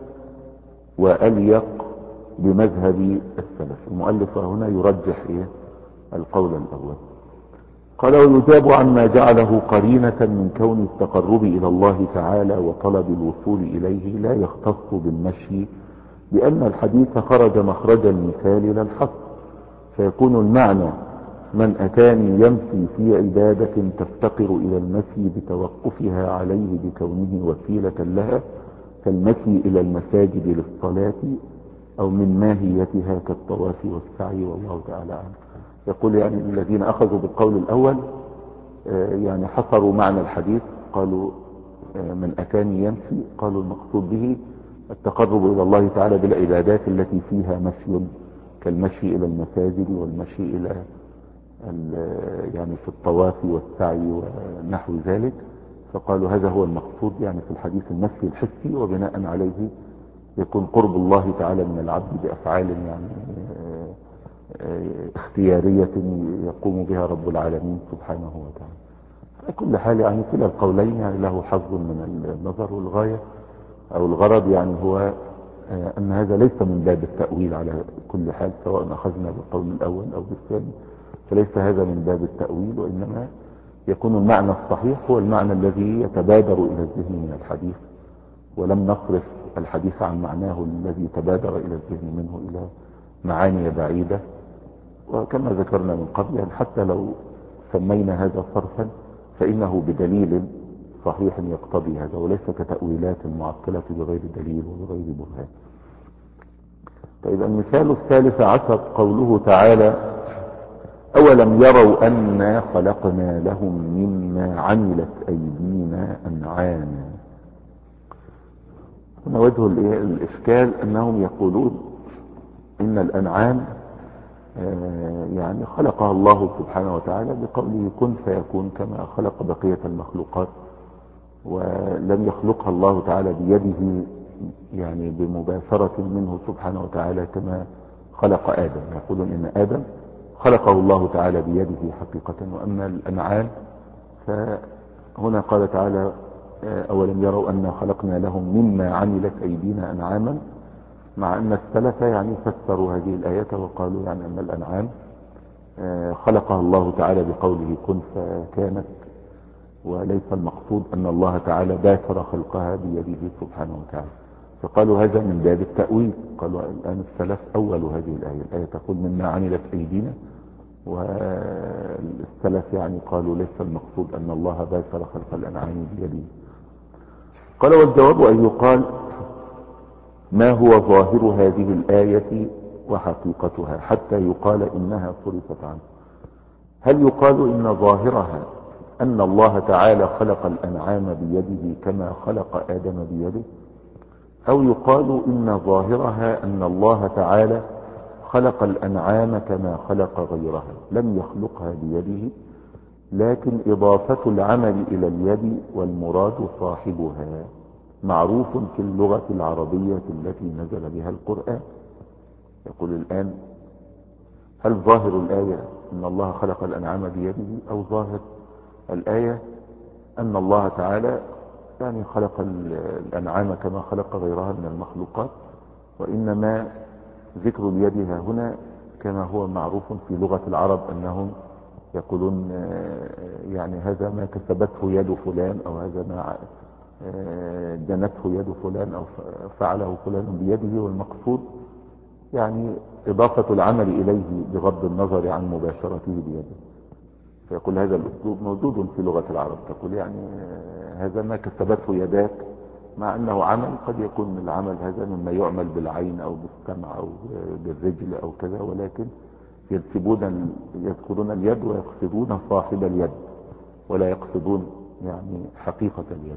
وأليق بمذهب السلف. المؤلف هنا يرجح إيه القول الأول. قال ويجاب عما جعله قرينة من كون التقرب إلى الله تعالى وطلب الوصول إليه لا يختص بالمشي، بأن الحديث خرج مخرج المثال لا الحصر، فيكون المعنى من أتاني يمشي في عبادة تفتقر إلى المشي بتوقفها عليه بكونه وسيلة لها كالمشي إلى المساجد للصلاة أو من ماهيتها كالطواف والسعي، والله تعالى عنه. يقول يعني الذين أخذوا بالقول الأول يعني حصروا معنى الحديث، قالوا من أتاني يمشي، قالوا المقصود به التقرب إلى الله تعالى بالعبادات التي فيها مشي كالمشي إلى المساجد والمشي إلى يعني في الطواف والسعي ونحو ذلك. فقالوا هذا هو المقصود يعني في الحديث المشي الحسي، وبناء عليه يكون قرب الله تعالى من العبد بأفعال يعني اختيارية يقوم بها رب العالمين سبحانه وتعالى. على كل حال يعني كلا القولين يعني له حظ من النظر، والغاية او الغرض يعني هو أن هذا ليس من باب التأويل على كل حال، سواء أخذنا بالقول الأول أو بالثاني، فليس هذا من باب التأويل، وإنما يكون المعنى الصحيح هو المعنى الذي يتبادر إلى الذهن من الحديث، ولم نصرف الحديث عن معناه الذي تبادر إلى الذهن منه إلى معاني بعيدة. وكما ذكرنا من قبل يعني حتى لو سمينا هذا صرفا فإنه بدليل صحيح يقتضي هذا، وليس كتأويلات معطلة بغير دليل وبغير برهان. طيب المثال الثالث عشر قوله تعالى: أولم يروا أنا خلقنا لهم مما عملت أيدينا أنعاما. هنا وجه الإشكال أنهم يقولون إن الأنعام يعني خلقها الله سبحانه وتعالى بقوله كن فيكون، كما خلق بقية المخلوقات، ولم يخلقها الله تعالى بيده يعني بمباشرة منه سبحانه وتعالى كما خلق آدم. يقولون إن آدم خلقه الله تعالى بيده حقيقة، وأما الأنعام فهنا قال تعالى: أولم يروا أنا خلقنا لهم مما عملت أيدينا أنعاما، مع أن السلف يعني فسروا هذه الآية وقالوا يعني أن الأنعام خلقها الله تعالى بقوله كن فكانت، وليس المقصود أن الله تعالى باشر خلقها بيده سبحانه وتعالى، فقالوا هذا من باب التأويل. قالوا الآن السلف أولوا هذه الآية، الآية تقول مما عملت أيدينا، والسلف يعني قالوا ليس المقصود أن الله باشر خلق الأنعام بيده. قال: والجواب أن يقال ما هو ظاهر هذه الآية وحقيقتها حتى يقال إنها صرفت عنه. هل يقال إن ظاهرها أن الله تعالى خلق الأنعام بيده كما خلق آدم بيده، أو يقال إن ظاهرها أن الله تعالى خلق الأنعام كما خلق غيرها، لم يخلقها بيده لكن إضافة العمل إلى اليد والمراد صاحبها معروف في اللغة العربية التي نزل بها القرآن. يقول الآن هل ظاهر الآية أن الله خلق الأنعام بيده، أو ظاهر الآية أن الله تعالى يعني خلق الأنعام كما خلق غيرها من المخلوقات، وإنما ذكر اليد هنا كما هو معروف في لغة العرب أنهم يقولون يعني هذا ما كسبته يد فلان، أو هذا ما جنته يد فلان، أو فعله فلان بيده، والمقصود يعني إضافة العمل إليه بغض النظر عن مباشرته بيده. فيقول هذا الأسلوب موجود في لغة العرب، تقول يعني هذا ما كسبته يداك، مع أنه عمل قد يكون العمل هذا مما يعمل بالعين أو بالسمع أو بالرجل أو كذا، ولكن ينسبون يذكرون اليد ويقصدون صاحب اليد ولا يقصدون يعني حقيقة اليد.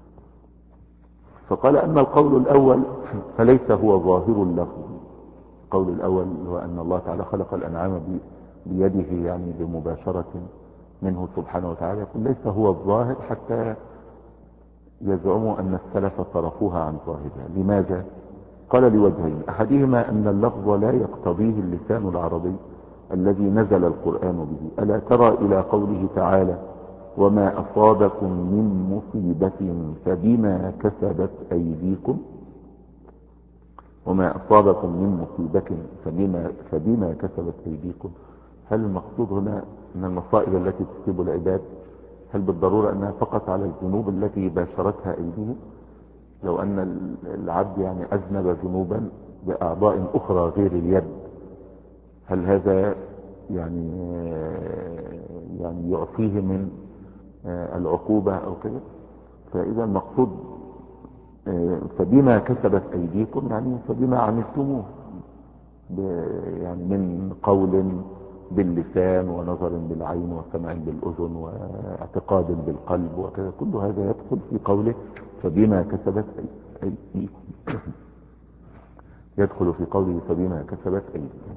فقال أما القول الأول فليس هو ظاهر اللفظ. القول الأول هو أن الله تعالى خلق الأنعام بيده يعني بمباشرة منه سبحانه وتعالى، يقول ليس هو الظاهر حتى يزعموا أن السلف صرفوها عن ظاهرها. لماذا؟ قال لوجهين: أحدهما أن اللفظ لا يقتضيه اللسان العربي الذي نزل القرآن به. ألا ترى إلى قوله تعالى: وما أصابكم من مصيبة فبما كسبت أيديكم. وما أصابكم من مصيبة فبما, فبما كسبت أيديكم. هل المقصود هنا أن المصائب التي تصيب العباد هل بالضرورة أنها فقط على الذنوب التي باشرتها أيديهم؟ لو أن العبد يعني أذنب ذنوبا بأعضاء أخرى غير اليد، هل هذا يعني يعني يعطيه من العقوبة أو كذا؟ فإذا المقصود فبما كسبت أيديكم يعني فبما عملتموه يعني من قول باللسان ونظر بالعين وسمع بالأذن واعتقاد بالقلب وكذا، كل هذا يدخل في قوله فبما كسبت أيديكم يدخل في قوله فبما كسبت أيديكم.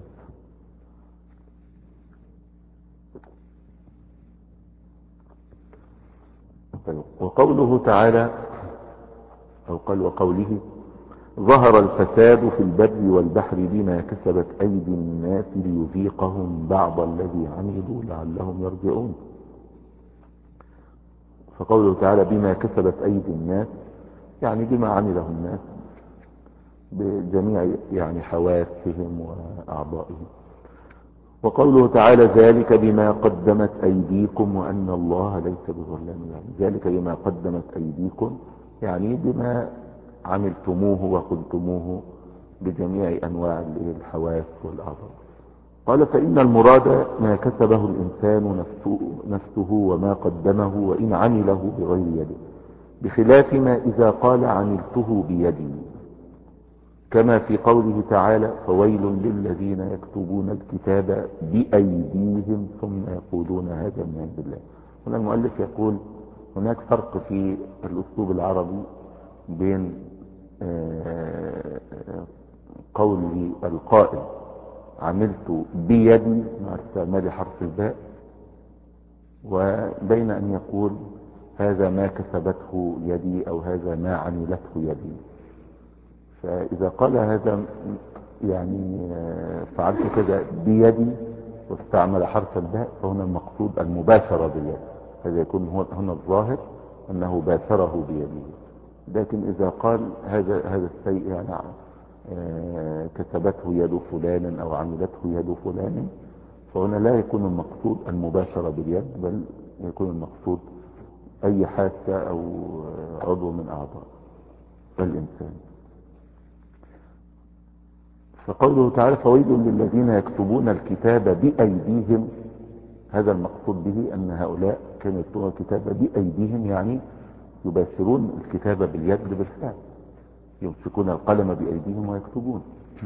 وقوله تعالى أو قال وقوله ظهر الفساد في البر والبحر بما كسبت أيدي الناس ليذيقهم بعض الذي عملوا لعلهم يرجعون. فقوله تعالى بما كسبت أيدي الناس يعني بما عمله الناس بجميع يعني حواسهم وأعضائهم. وقوله تعالى ذلك بما قدمت أيديكم وأن الله ليس بظلام يعني ذلك بما قدمت أيديكم يعني بما عملتموه وقلتموه بجميع أنواع الحواس والأعضاء. قال فإن المراد ما كسبه الإنسان نفسه, نفسه وما قدمه وإن عمله بغير يده، بخلاف ما إذا قال عملته بيدي، كما في قوله تعالى فويل للذين يكتبون الكتاب بأيديهم ثم يقولون هذا من عند الله. هنا المؤلف يقول هناك فرق في الأسلوب العربي بين قول القائل عملت بيدي مع استعمال حرف الباء، وبين أن يقول هذا ما كسبته يدي أو هذا ما عملته يدي. فإذا قال هذا يعني فعلت كذا بيدي واستعمل حرف الباء فهنا المقصود المباشرة باليد، هذا يكون هنا الظاهر أنه باشره بيده. لكن إذا قال هذا هذا الشيء يعني كسبته يد فلان أو عملته يد فلان، فهنا لا يكون المقصود المباشرة باليد، بل يكون المقصود أي حاسة أو عضو من أعضاء الإنسان. فقوله تعالى فويل للذين يكتبون الكتاب بأيديهم، هذا المقصود به أن هؤلاء كانوا يكتبون الكتاب بأيديهم يعني يباشرون الكتابة باليد بالفعل، يمسكون القلم بأيديهم ويكتبون.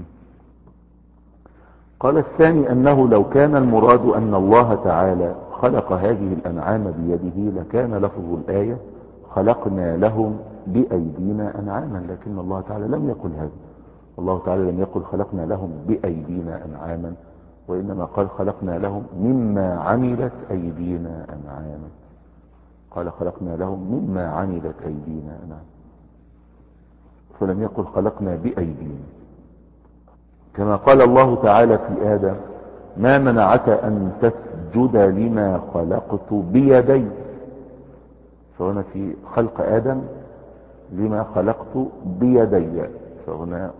قال الثاني أنه لو كان المراد أن الله تعالى خلق هذه الأنعام بيده لكان لفظ الآية خلقنا لهم بأيدينا أنعاما، لكن الله تعالى لم يقل هذا. الله تعالى لم يقل خلقنا لهم بأيدينا أنعاما، وإنما قال خلقنا لهم مما عملت أيدينا أنعاما، قال خلقنا لهم مما عملت أيدينا أنعاما، فلم يقل خلقنا بأيدينا. كما قال الله تعالى في آدم ما منعك أن تسجد لما خلقت بيدي، فهنا في خلق آدم لما خلقت بيدي، فهنا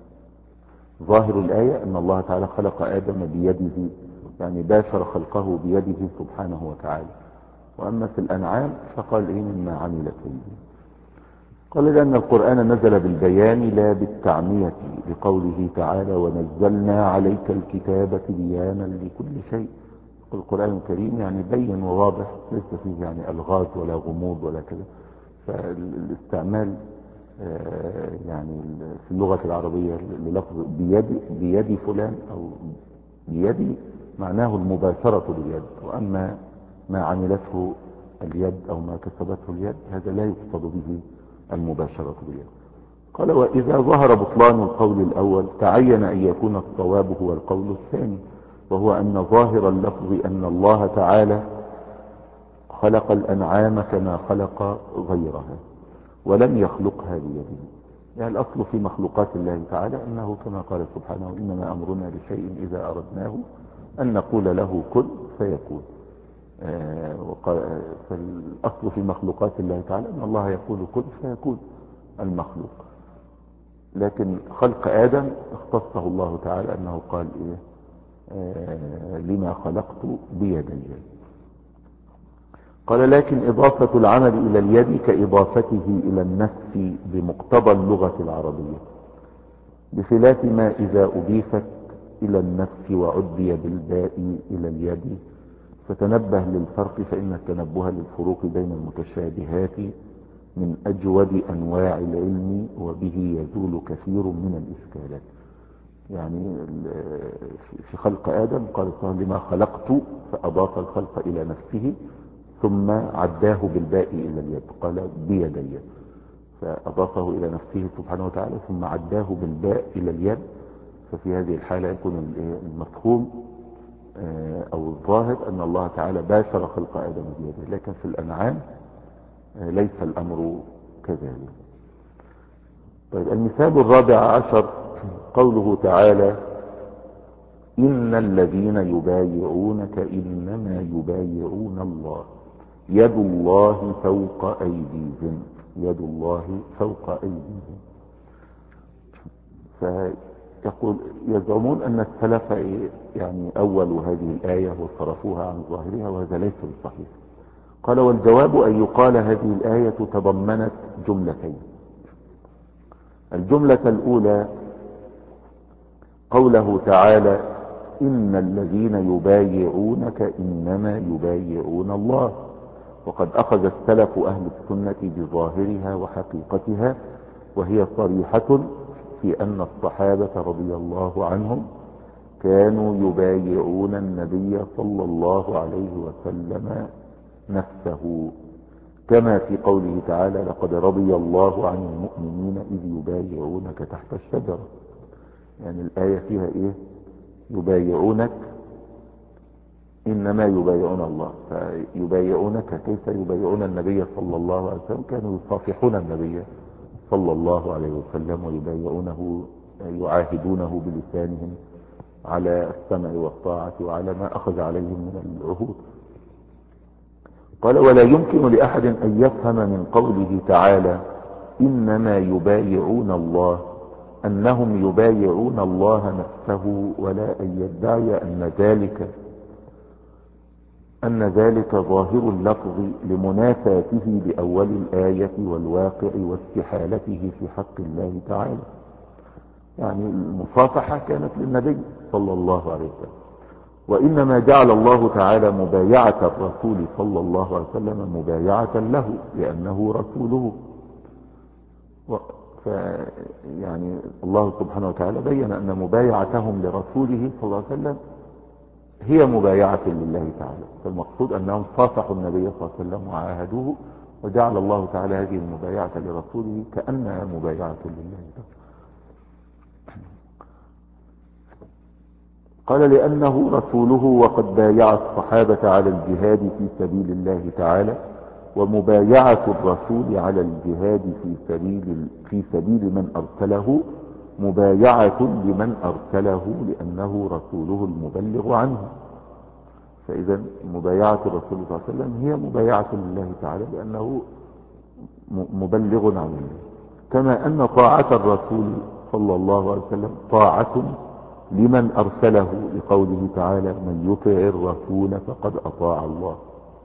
ظاهر الآية أن الله تعالى خلق آدم بيده يعني باشر خلقه بيده سبحانه وتعالى. وأما في الأنعام فقال إيه مما عملت أيدينا. قال لأن القرآن نزل بالبيان لا بالتعمية، لقوله تعالى ونزلنا عليك الكتاب تبيانا لكل شيء. القرآن الكريم يعني بين وواضح ليس فيه يعني ألغاز ولا غموض ولا كذا. فالاستعمال يعني في اللغة العربية للفظ بيد, بيد فلان أو بيدي معناه المباشرة باليد، وأما ما عملته اليد أو ما كسبته اليد هذا لا يقصد به المباشرة باليد. قال وإذا ظهر بطلان القول الأول تعين أن يكون الصواب هو القول الثاني، وهو أن ظاهر اللفظ أن الله تعالى خلق الأنعام كما خلق غيرها ولم يخلقها بيده. يعني الأصل في مخلوقات الله تعالى أنه كما قال سبحانه إنما أمرنا لشيء إذا أردناه أن نقول له كن فيكون. آه فالأصل في مخلوقات الله تعالى أن الله يقول كن فيكون المخلوق. لكن خلق آدم اختصه الله تعالى أنه قال إيه آه لما خلقت بيدي. قال لكن إضافة العمل إلى اليد كإضافته إلى النفس بمقتضى اللغة العربية، بخلاف ما إذا أضيفت إلى النفس وعدي بالباء إلى اليد. فتنبه للفرق فإن التنبه للفروق بين المتشابهات من أجود أنواع العلم وبه يزول كثير من الإشكالات. يعني في خلق آدم قال الله لما خلقت فأضاف الخلق إلى نفسه ثم عداه بالباء إلى اليد قال بيدي، فأضافه إلى نفسه سبحانه وتعالى ثم عداه بالباء إلى اليد. ففي هذه الحالة يكون المفهوم أو الظاهر أن الله تعالى باشر خلق آدم بيده، لكن في الأنعام ليس الأمر كذلك. طيب المثال الرابع عشر قوله تعالى إن الذين يبايعونك إنما يبايعون الله يد الله فوق أيديهم، يد الله فوق أيديهم. فيقول يزعمون أن السلف يعني أولوا هذه الآية وصرفوها عن ظاهرها، وهذا ليس بصحيح. قال والجواب أن يقال هذه الآية تضمنت جملتين. الجملة الأولى قوله تعالى إن الذين يبايعونك إنما يبايعون الله، وقد أخذ السلف أهل السنة بظاهرها وحقيقتها، وهي صريحة في أن الصحابة رضي الله عنهم كانوا يبايعون النبي صلى الله عليه وسلم نفسه، كما في قوله تعالى لقد رضي الله عن المؤمنين إذ يبايعونك تحت الشجرة. يعني الآية فيها إيه؟ يبايعونك إنما يبايعون الله، فيبايعونك كيف يبايعون النبي صلى الله عليه وسلم؟ كانوا يصافحون النبي صلى الله عليه وسلم ويبايعونه، يعاهدونه بلسانهم على السمع والطاعة وعلى ما أخذ عليهم من العهود. قال ولا يمكن لأحد أن يفهم من قوله تعالى إنما يبايعون الله أنهم يبايعون الله نفسه، ولا أن يدعي أن ذلك أن ذلك ظاهر اللفظ لمنافاته بأول الآية والواقع واستحالته في حق الله تعالى. يعني المصافحة كانت للنبي صلى الله عليه وسلم، وإنما جعل الله تعالى مبايعة الرسول صلى الله عليه وسلم مبايعة له لأنه رسوله. ف يعني الله سبحانه وتعالى بين أن مبايعتهم لرسوله صلى الله عليه وسلم هي مبايعة لله تعالى، فالمقصود أنهم صافحوا النبي صلى الله عليه وسلم وعاهدوه، وجعل الله تعالى هذه المبايعة لرسوله كأنها مبايعة لله تعالى. قال لأنه رسوله، وقد بايع الصحابة على الجهاد في سبيل الله تعالى، ومبايعة الرسول على الجهاد في سبيل في سبيل من أرسله مبايعة لمن أرسله لأنه رسوله المبلغ عنه. فإذا مبايعة الرسول صلى الله عليه وسلم هي مبايعة لله تعالى لأنه مبلغ عن الله، كما أن طاعة الرسول صلى الله عليه وسلم طاعة لمن أرسله لقوله تعالى من يطع الرسول فقد أطاع الله،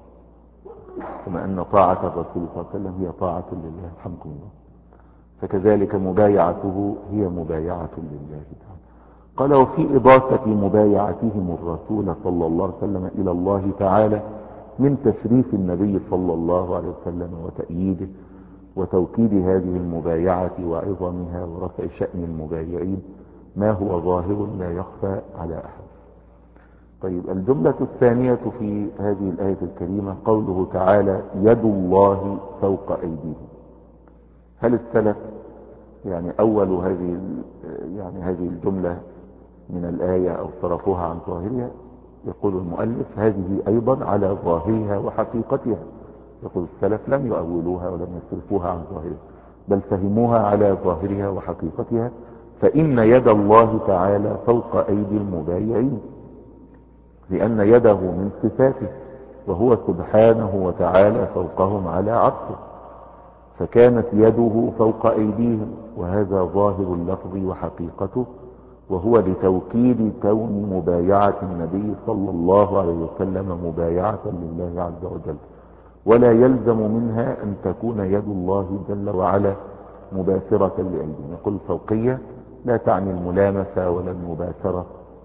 كما أن طاعة الرسول صلى الله عليه وسلم هي طاعة لله. الحمكم الله. فكذلك مبايعته هي مبايعة لله تعالى. قال وفي إضافة مبايعتهم الرسول صلى الله عليه وسلم إلى الله تعالى من تشريف النبي صلى الله عليه وسلم وتأييده وتوكيد هذه المبايعة وعظمها ورفع شأن المبايعين ما هو ظاهر لا يخفى على أحد. طيب الجملة الثانية في هذه الآية الكريمة قوله تعالى يد الله فوق أيديهم. هل السلف يعني أول هذه يعني هذه الجملة من الآية أو صرفوها عن ظاهرها؟ يقول المؤلف هذه أيضا على ظاهرها وحقيقتها. يقول السلف لم يؤولوها ولم يصرفوها عن ظاهرها، بل فهموها على ظاهرها وحقيقتها، فإن يد الله تعالى فوق أيدي المبايعين، لأن يده من صفاته، وهو سبحانه وتعالى فوقهم على عرشه، فكانت يده فوق أيديهم، وهذا ظاهر اللفظ وحقيقته، وهو لتوكيد كون مبايعة النبي صلى الله عليه وسلم مبايعة لله عز وجل، ولا يلزم منها أن تكون يد الله جل وعلا مباشرة لأيديهم. يقول الفوقية لا تعني الملامسة ولا المباشرة،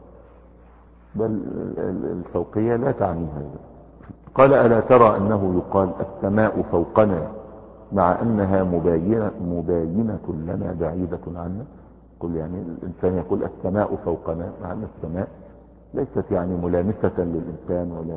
بل الفوقية لا تعني هذا. قال ألا ترى أنه يقال السماء فوقنا مع أنها مباينة, مباينة لنا بعيدة عنا؟ قل يعني الإنسان يقول السماء فوقنا مع أن السماء ليست يعني ملامسة للإنسان ولا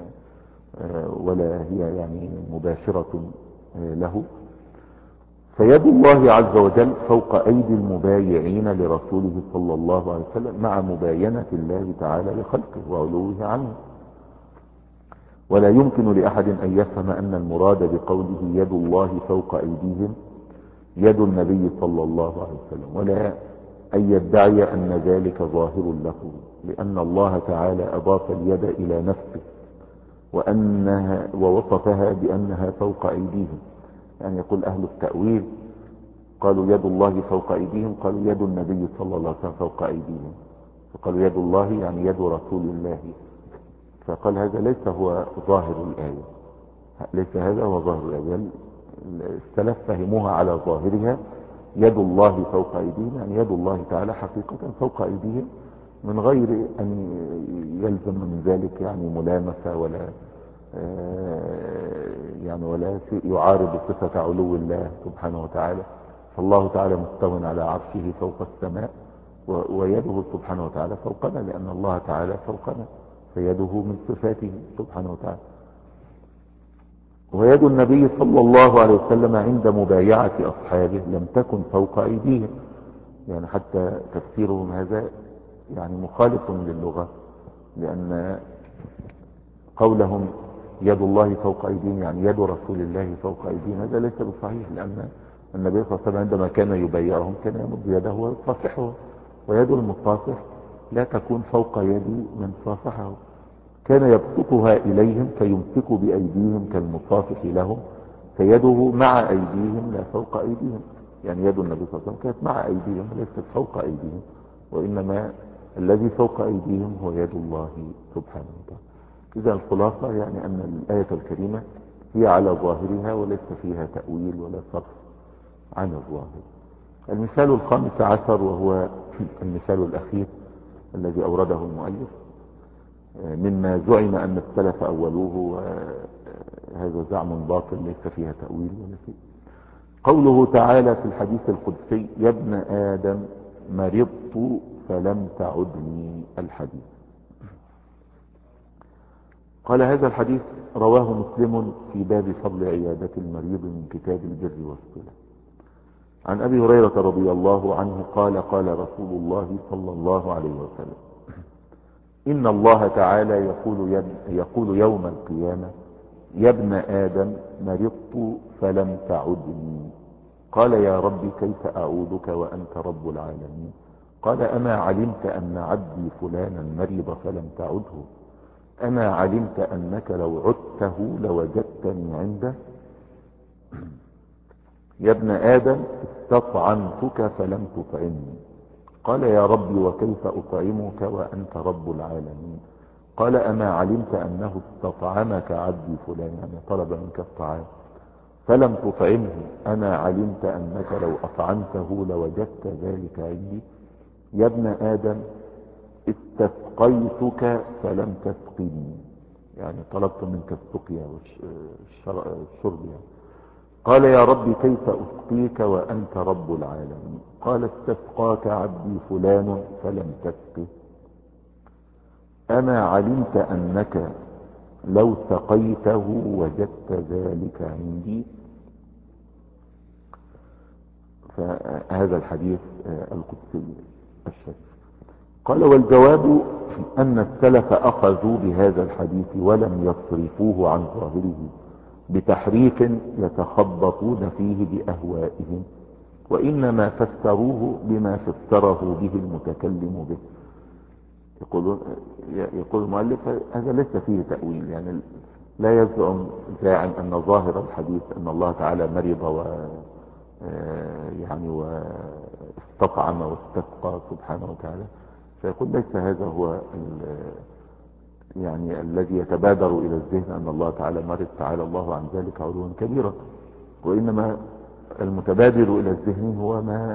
ولا هي يعني مباشرة له. فيد الله عز وجل فوق أيدي المبايعين لرسوله صلى الله عليه وسلم مع مباينة الله تعالى لخلقه وعلوه عنه. ولا يمكن لأحد أن يفهم أن المراد بقوله يد الله فوق أيديهم يد النبي صلى الله عليه وسلم، ولا أن يدعي أن ذلك ظاهر اللفظ، لأن الله تعالى أضاف اليد إلى نفسه وأنها ووصفها بأنها فوق أيديهم. يعني يقول أهل التأويل قالوا يد الله فوق أيديهم، قالوا يد النبي صلى الله عليه وسلم فوق أيديهم، فقالوا يد الله يعني يد رسول الله. فقال هذا ليس هو ظاهر الآية، ليس هذا هو ظاهر الآية. السلف فهموها على ظاهرها، يد الله فوق أيديهم يعني يد الله تعالى حقيقة فوق أيديهم، من غير أن يلزم من ذلك يعني ملامسة ولا يعني ولا شيء يعارض صفة علو الله سبحانه وتعالى. فالله تعالى مستو على عرشه فوق السماء، ويده سبحانه وتعالى فوقنا، لأن الله تعالى فوقنا، فيده من صفاته سبحانه وتعالى. ويد النبي صلى الله عليه وسلم عند مبايعة أصحابه لم تكن فوق أيديهم، يعني حتى تفسيرهم هذا يعني مخالف للغة، لأن قولهم يد الله فوق أيديهم يعني يد رسول الله فوق أيديهم هذا ليس بصحيح، لأن النبي صلى الله عليه وسلم عندما كان يبايعهم كان يمد يده ويصافحه، ويد المصافح لا تكون فوق يد من صافحه، كان يبسطها إليهم فيمسك بأيديهم كالمصافح لهم، فيده مع أيديهم لا فوق أيديهم، يعني يد النبي صلى الله عليه وسلم كانت مع أيديهم وليست فوق أيديهم، وإنما الذي فوق أيديهم هو يد الله سبحانه وتعالى. إذا الخلاصة يعني أن الآية الكريمة هي على ظاهرها وليس فيها تأويل ولا صرف عن الظاهر. المثال الخامس عشر وهو المثال الأخير الذي أورده المؤلف مما زعم أن السلف أولوه، وهذا زعم باطل ليس فيها تأويل ولا شيء. قوله تعالى في الحديث القدسي يا ابن آدم مرضت فلم تعدني الحديث. قال هذا الحديث رواه مسلم في باب فضل عيادة المريض من كتاب البر والصلة. عن أبي هريرة رضي الله عنه قال قال رسول الله صلى الله عليه وسلم إن الله تعالى يقول, يقول يوم القيامة يا ابن آدم مرضت فلم تعدني. قال يا رب كيف أعودك وأنت رب العالمين؟ قال أما علمت أن عبدي فلانا مرض فلم تعده؟ أما علمت أنك لو عدته لوجدتني عنده؟ يا ابن آدم استطعمتك فلم تطعمني. قال يا رب وكيف أطعمك وأنت رب العالمين؟ قال أما علمت أنه استطعمك عبدي فلان، يعني طلب منك الطعام فلم تطعمه؟ أما علمت أنك لو أطعمته لوجدت ذلك عندي؟ يا ابن آدم استسقيتك فلم تسقني، يعني طلبت منك السقيا والشرب يعني. قال يا رب كيف أسقيك وأنت رب العالمين؟ قال استسقاك عبدي فلان فلم تسقه. أما علمت أنك لو سقيته وجدت ذلك عندي؟ فهذا الحديث القدسي الشريف. قال والجواب أن السلف أخذوا بهذا الحديث ولم يصرفوه عن ظاهره بتحريف يتخبطون فيه بأهوائهم، وإنما فسروه بما فسره به المتكلم به. يقول, يقول المؤلف هذا ليس فيه تأويل، يعني لا يزعم زاعم أن ظاهر الحديث أن الله تعالى مرض و يعني واستطعم واستسقى سبحانه وتعالى، فيقول ليس هذا هو يعني الذي يتبادر إلى الذهن أن الله تعالى مرض، تعالى الله عن ذلك علوا كبيرا، وإنما المتبادر إلى الذهن هو ما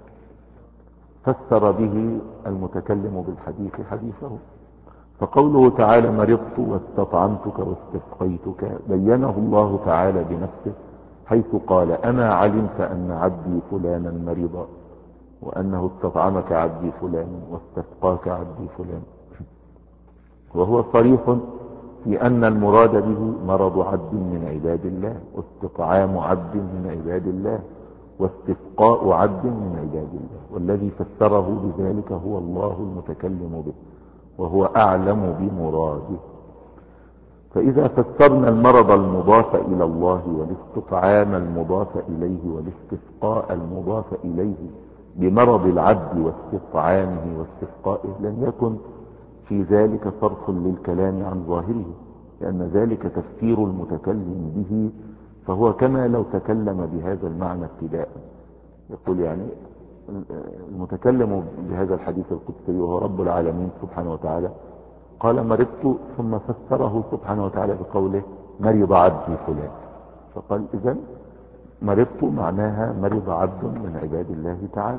فسر به المتكلم بالحديث حديثه. فقوله تعالى مرضت واستطعمتك واستسقيتك بينه الله تعالى بنفسه، حيث قال أما علمت أن عبدي فلانا مرض وأنه استطعمك عبدي فلان واستسقاك عبدي فلان، وهو صريح في أن المراد به مرض عبد من عباد الله، واستطعام عبد من عباد الله، واستسقاء عبد من عباد الله، والذي فسره بذلك هو الله المتكلم به وهو أعلم بمراده. فإذا فسرنا المرض المضاف إلى الله والاستطعام المضاف إليه والاستسقاء المضاف إليه بمرض العبد واستطعامه واستسقائه لن يكن في ذلك صرف للكلام عن ظاهره، لأن ذلك تفسير المتكلم به، فهو كما لو تكلم بهذا المعنى ابتداء، يقول يعني المتكلم بهذا الحديث القدسي وهو رب العالمين سبحانه وتعالى قال مرضت، ثم فسره سبحانه وتعالى بقوله مرض عبدي فلان. فقال إذن مرضت معناها مرض عبد من عباد الله تعالى.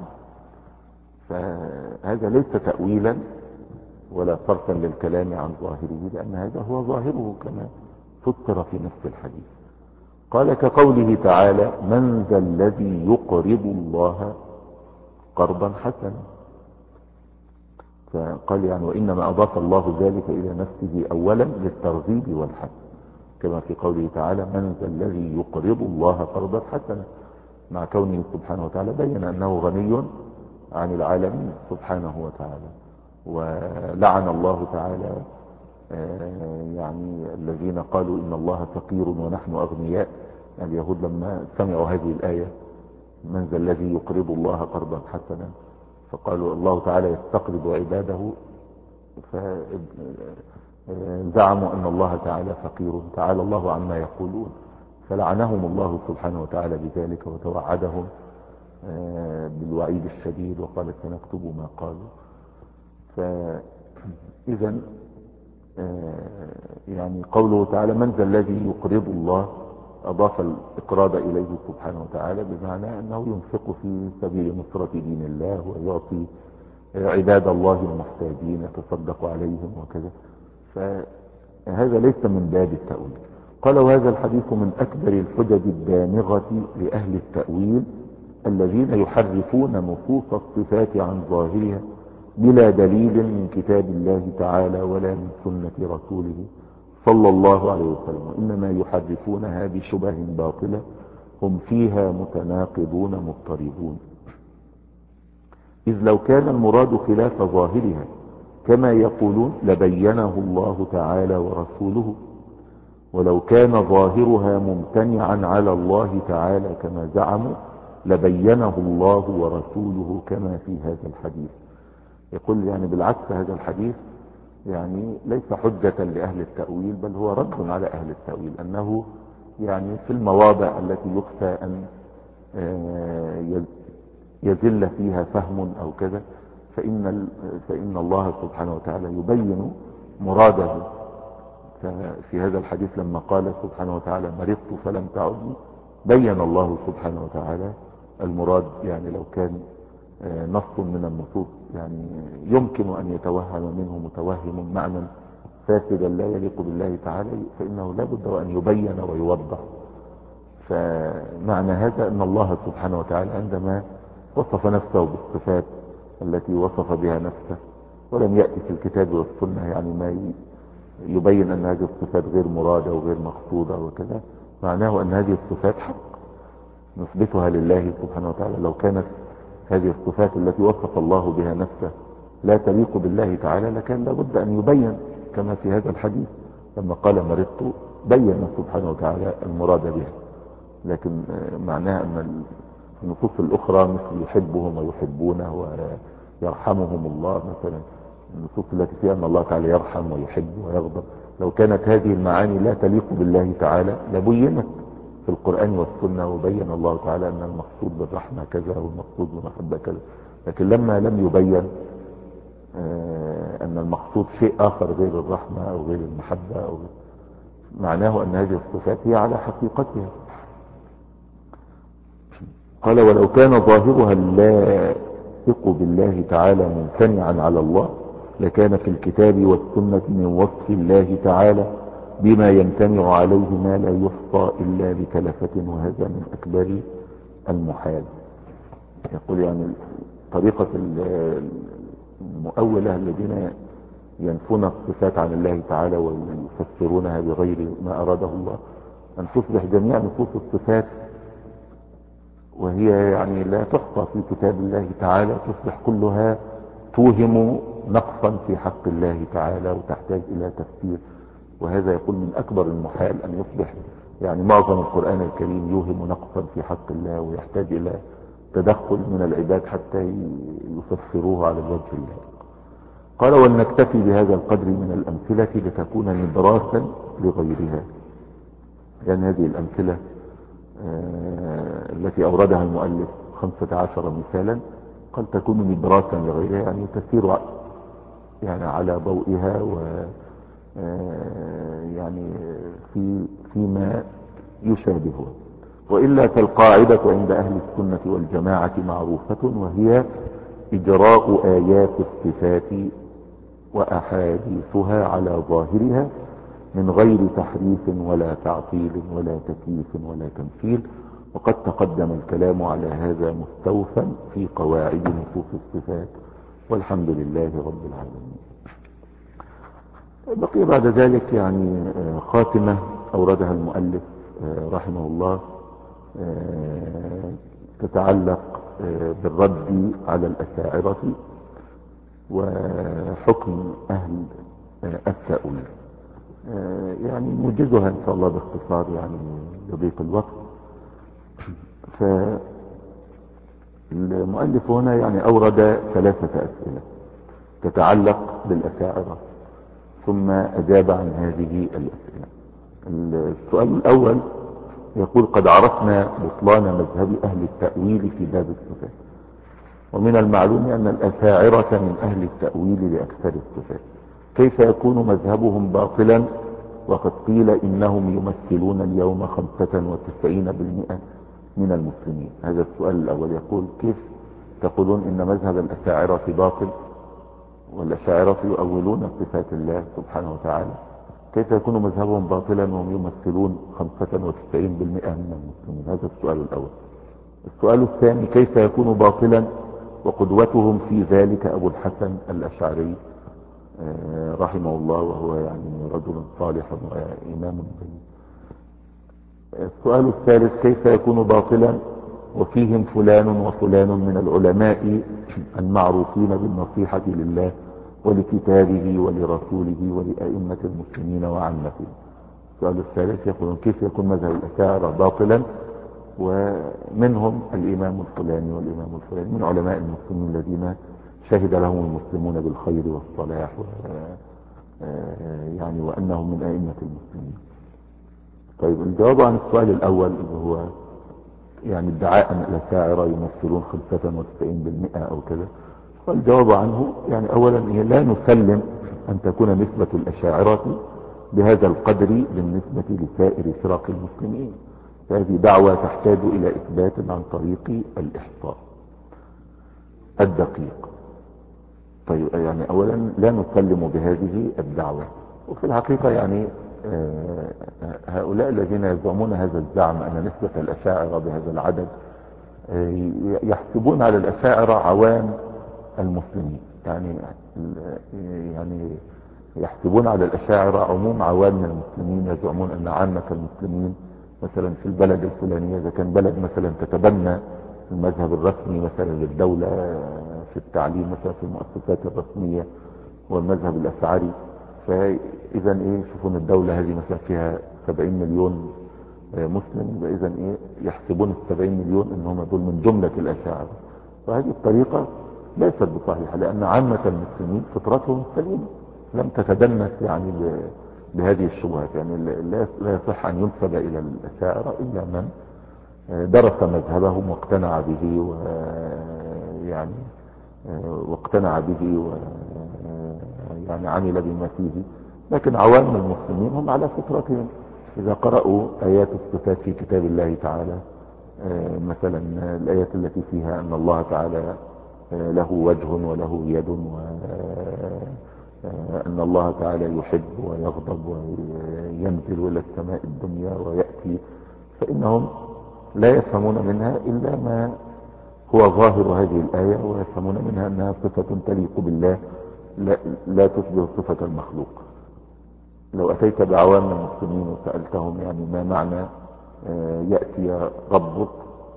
فهذا ليس تأويلا ولا صرفا للكلام عن ظاهره، لأن هذا هو ظاهره كما فسر في نفس الحديث. قال كقوله تعالى من ذا الذي يقرض الله قرضا حسنا. فقال يعني وإنما أضاف الله ذلك إلى نفسه أولا للترغيب والحث، كما في قوله تعالى من ذا الذي يقرض الله قرضا حسنا، مع كونه سبحانه وتعالى بين أنه غني عن العالمين سبحانه وتعالى. ولعن الله تعالى يعني الذين قالوا إن الله فقير ونحن أغنياء. اليهود لما سمعوا هذه الآية من ذا الذي يقرض الله قرضا حسنا، فقالوا الله تعالى يستقرض عباده، فزعموا أن الله تعالى فقير، تعالى الله عما يقولون، فلعنهم الله سبحانه وتعالى بذلك وتوعدهم بالوعيد الشديد وقال سنكتب ما قالوا. فإذا يعني قوله تعالى من ذا الذي يقرض الله أضاف الإقراض إليه سبحانه وتعالى بمعنى أنه ينفق في سبيل نصرة دين الله ويعطي عباد الله المحتاجين يتصدق عليهم وكذا. فهذا ليس من باب التأويل. قال وهذا الحديث من أكبر الحجج الدامغة لأهل التأويل الذين يحرفون نصوص الصفات عن ظاهرها بلا دليل من كتاب الله تعالى ولا من سنة رسوله صلى الله عليه وسلم، وإنما يحرفونها بشبه باطلة هم فيها متناقضون مضطربون. إذ لو كان المراد خلاف ظاهرها كما يقولون لبينه الله تعالى ورسوله، ولو كان ظاهرها ممتنعا على الله تعالى كما زعموا لبينه الله ورسوله كما في هذا الحديث. يقول يعني بالعكس هذا الحديث يعني ليس حجة لأهل التأويل، بل هو رد على أهل التأويل، أنه يعني في المواضع التي يخفى أن يزل فيها فهم أو كذا فإن, فإن الله سبحانه وتعالى يبين مراده. ففي هذا الحديث لما قال سبحانه وتعالى مرضت فلم تعدني بين الله سبحانه وتعالى المراد. يعني لو كان نص من النصوص يعني يمكن أن يتوهم منه متوهم معنى فاسدا لا يليق بالله تعالى فإنه لا بد أن يبين ويوضح. فمعنى هذا أن الله سبحانه وتعالى عندما وصف نفسه بالصفات التي وصف بها نفسه ولم يأتي في الكتاب والسنة يعني ما يبين أن هذه الصفات غير مرادة وغير مقصودة وكذا، معناه أن هذه الصفات حق نثبتها لله سبحانه وتعالى. لو كانت هذه الصفات التي وصف الله بها نفسه لا تليق بالله تعالى لكان لابد أن يبين كما في هذا الحديث لما قال مرضت بين سبحانه وتعالى المراد بها. لكن معناه أن النصوص الأخرى مثل يحبهم ويحبونه ويرحمهم الله مثلا، النصوص التي فيها أن الله تعالى يرحم ويحب ويغضب، لو كانت هذه المعاني لا تليق بالله تعالى لبينت في القرآن والسنة وبين الله تعالى أن المقصود بالرحمة كذا والمقصود بالمحبة كذا. لكن لما لم يبين أن المقصود شيء آخر غير الرحمة أو غير المحبة أو معناه أن هذه الصفات هي على حقيقتها. قال ولو كان ظاهرها اللائق بالله تعالى ممتنعا على الله لكان في الكتاب والسنة من وصف الله تعالى بما يمتنع عليه ما لا يحصى إلا بكلفة، وهذا من أكبر المحال. يقول يعني طريقة المؤولة الذين ينفون الصفات عن الله تعالى ويفسرونها بغير ما أراده الله أن تصبح جميع نصوص الصفات وهي يعني لا تحصى في كتاب الله تعالى تصبح كلها توهم نقصا في حق الله تعالى وتحتاج إلى تفسير. وهذا يقول من أكبر المحال أن يصبح يعني معظم القرآن الكريم يوهم نقصا في حق الله ويحتاج إلى تدخل من العباد حتى يفسروه على الوجه الله. قال ولنكتفي بهذا القدر من الأمثلة لتكون نبراسا لغيرها. يعني هذه الأمثلة آه التي أوردها المؤلف خمسة عشر مثالا قد تكون نبراسا لغيرها، يعني تسير يعني على ضوئها و يعني في فيما يشابهها. وإلا فالقاعدة عند أهل السنة والجماعة معروفة، وهي إجراء آيات الصفات وأحاديثها على ظاهرها من غير تحريف ولا تعطيل ولا تكييف ولا تمثيل. وقد تقدم الكلام على هذا مستوفا في قواعد نصوص الصفات، والحمد لله رب العالمين. بقي بعد ذلك يعني خاتمة أوردها المؤلف رحمه الله تتعلق بالرد على الأشاعرة وحكم أهل التأويل. يعني نوجزها إن شاء الله باختصار يعني لضيق الوقت. فالمؤلف هنا يعني أورد ثلاثة أسئلة تتعلق بالأشاعرة، ثم أجاب عن هذه الأسئلة. السؤال الأول يقول: قد عرفنا بطلان مذهب أهل التأويل في باب الصفات، ومن المعلوم أن الأشاعرة من أهل التأويل لأكثر الصفات، كيف يكون مذهبهم باطلا وقد قيل إنهم يمثلون اليوم خمسة وتسعين بالمئة من المسلمين؟ هذا السؤال الأول. يقول: كيف تقولون إن مذهب الأشاعرة باطل والأشاعرة يؤولون صفات الله سبحانه وتعالى، كيف يكون مذهبهم باطلا وهم يمثلون خمسة وتسعين بالمئة من المسلمين؟ هذا السؤال الأول. السؤال الثاني: كيف يكون باطلا وقدوتهم في ذلك أبو الحسن الأشعري رحمه الله، وهو يعني رجل صالح وإمام بين. السؤال الثالث: كيف يكون باطلا وفيهم فلان وفلان من العلماء المعروفين بالنصيحة لله ولكتابه ولرسوله ولأئمة المسلمين وعامتهم؟ السؤال الثالث يقول: كيف يكون مذهب الأشاعرة باطلا ومنهم الإمام الفلاني والإمام الفلاني من علماء المسلمين الذين شهد لهم المسلمون بالخير والصلاح و يعني وأنهم من أئمة المسلمين. طيب، الجواب عن السؤال الأول اللي هو يعني ادعاء أن الأشاعرة يمثلون خمسة وتسعين بالمئة أو كذا، والجواب عنه يعني أولا لا نسلم أن تكون نسبة الأشاعرة بهذا القدر بالنسبة لسائر فرق المسلمين، فهذه دعوة تحتاج إلى إثبات عن طريق الإحصاء الدقيق. طيب، يعني أولا لا نسلم بهذه الدعوة. وفي الحقيقة يعني هؤلاء الذين يزعمون هذا الزعم أن نسبة الأشاعرة بهذا العدد يحسبون على الأشاعرة عوام المسلمين، يعني يعني يحسبون على الأشاعرة عموم عوام المسلمين، يزعمون أن عامة المسلمين مثلا في البلد الفلانية، إذا كان بلد مثلا تتبنى المذهب الرسمي مثلا للدولة في التعليم مثلا في المؤسسات الرسمية والمذهب الأشعري، فإذا إيه شوفون الدولة هذه مثلا فيها سبعين مليون مسلم، إذا إيه يحسبون السبعين مليون إنهم دول من جملة الأشاعرة. وهذه الطريقة ليست بصحيحة، لأن عامة المسلمين فطرتهم سليمة لم تتدنس يعني بهذه الشبهات. يعني لا يصح أن ينسب إلى الأشاعرة إلا من درس مذهبهم واقتنع به ويعني واقتنع به ويعني عمل بما فيه. لكن عوام المسلمين هم على فطرتهم، إذا قرأوا آيات الصفات في كتاب الله تعالى، مثلا الآيات التي فيها أن الله تعالى له وجه وله يد، وأن الله تعالى يحب ويغضب وينزل إلى السماء الدنيا ويأتي، فإنهم لا يفهمون منها إلا ما هو ظاهر هذه الآية، ويفهمون منها أنها صفة تليق بالله لا, لا تشبه صفة المخلوق. لو أتيت بعوام المسلمين وسألتهم يعني ما معنى يأتي ربك،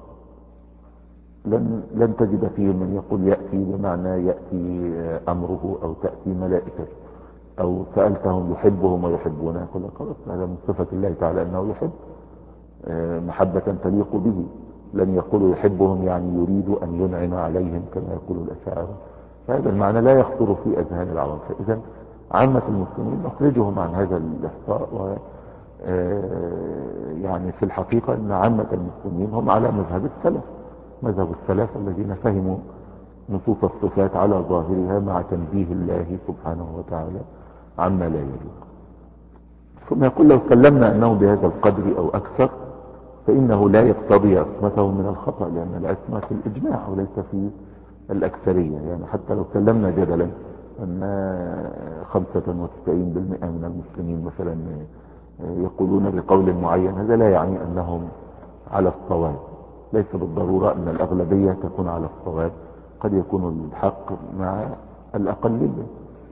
لن, لن تجد فيهم من يقول يأتي بمعنى يأتي أمره أو تأتي ملائكة. أو سألتهم يحبهم ويحبونه، يقول لك خلاص هذا من صفة الله تعالى أنه يحب محبة تليق به. لن يقولوا يحبهم يعني يريد أن ينعم عليهم كما يقول الأشاعرة، فهذا المعنى لا يخطر في أذهان العوام. فإذا عامة المسلمين نخرجهم عن هذا الإحصاء، و يعني في الحقيقة أن عامة المسلمين هم على مذهب السلف، مذهب السلف الذين فهموا نصوص الصفات على ظاهرها مع تنزيه الله سبحانه وتعالى عما لا يليق. ثم يقول لو سلمنا أنه بهذا القدر أو أكثر فإنه لا يقتضي عصمته من الخطأ، لأن العصمة في الإجماع وليس في الأكثرية. يعني حتى لو سلمنا جدلا أن خمسة وتسعين بالمئة من المسلمين مثلا يقولون بقول معين، هذا لا يعني أنهم على الصواب. ليس بالضرورة أن الأغلبية تكون على الصواب، قد يكون الحق مع الأقلية،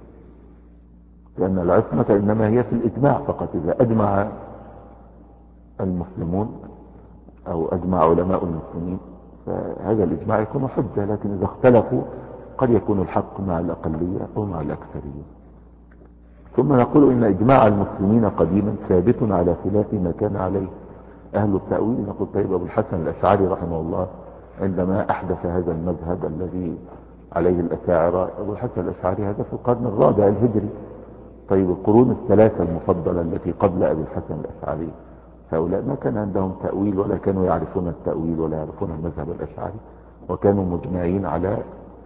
لأن العصمة إنما هي في الإجماع فقط. إذا أجمع المسلمون أو أجمع علماء المسلمين فهذا الإجماع يكون حجة، لكن إذا اختلفوا قد يكون الحق مع الأقلية أو مع الأكثرية. ثم نقول إن إجماع المسلمين قديما ثابت على خلاف ما كان عليه أهل التأويل. نقول طيب أبو الحسن الأشعري رحمه الله عندما أحدث هذا المذهب الذي عليه الأشاعرة، أبو الحسن الأشعري هذا في القرن الرابع الهجري. طيب القرون الثلاثة المفضلة التي قبل أبي الحسن الأشعري هؤلاء ما كان عندهم تأويل ولا كانوا يعرفون التأويل ولا يعرفون المذهب الأشعري، وكانوا مجمعين على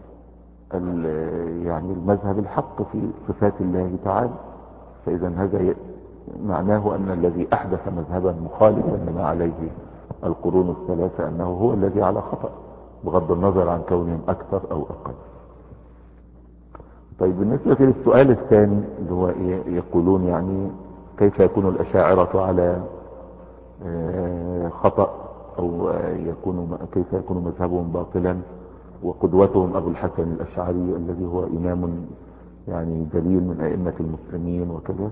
يعني المذهب الحق في صفات الله تعالى. فإذا هذا معناه أن الذي أحدث مذهبا مخالفا لما عليه القرون الثلاثة أنه هو الذي على خطأ، بغض النظر عن كونهم أكثر أو أقل. طيب بالنسبة للسؤال الثاني اللي هو يقولون يعني كيف يكون الأشاعرة على خطأ أو يكون كيف يكون مذهبهم باطلا وقدوتهم أبو الحسن الأشعري الذي هو إمام يعني جليل من أئمة المسلمين وكذا.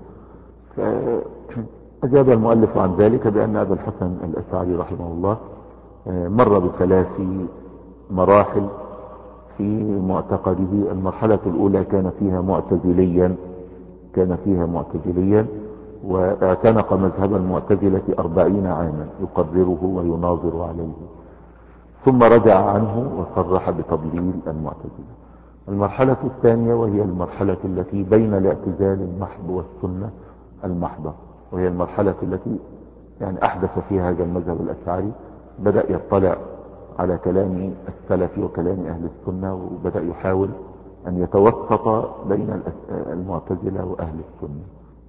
فأجاب المؤلف عن ذلك بأن أبا الحسن الأشعري رحمه الله مر بثلاث مراحل في معتقده. المرحلة الأولى كان فيها معتزليا كان فيها معتزليا واعتنق مذهب المعتزلة أربعين عاما يقرره ويناظر عليه، ثم رجع عنه وصرح بتضليل المعتزلة. المرحلة الثانية وهي المرحلة التي بين الاعتزال المحض والسنة المحضة، وهي المرحلة التي يعني أحدث فيها هذا المذهب الأشعري، بدأ يطلع على كلام السلف وكلام أهل السنة، وبدأ يحاول أن يتوسط بين المعتزلة وأهل السنة.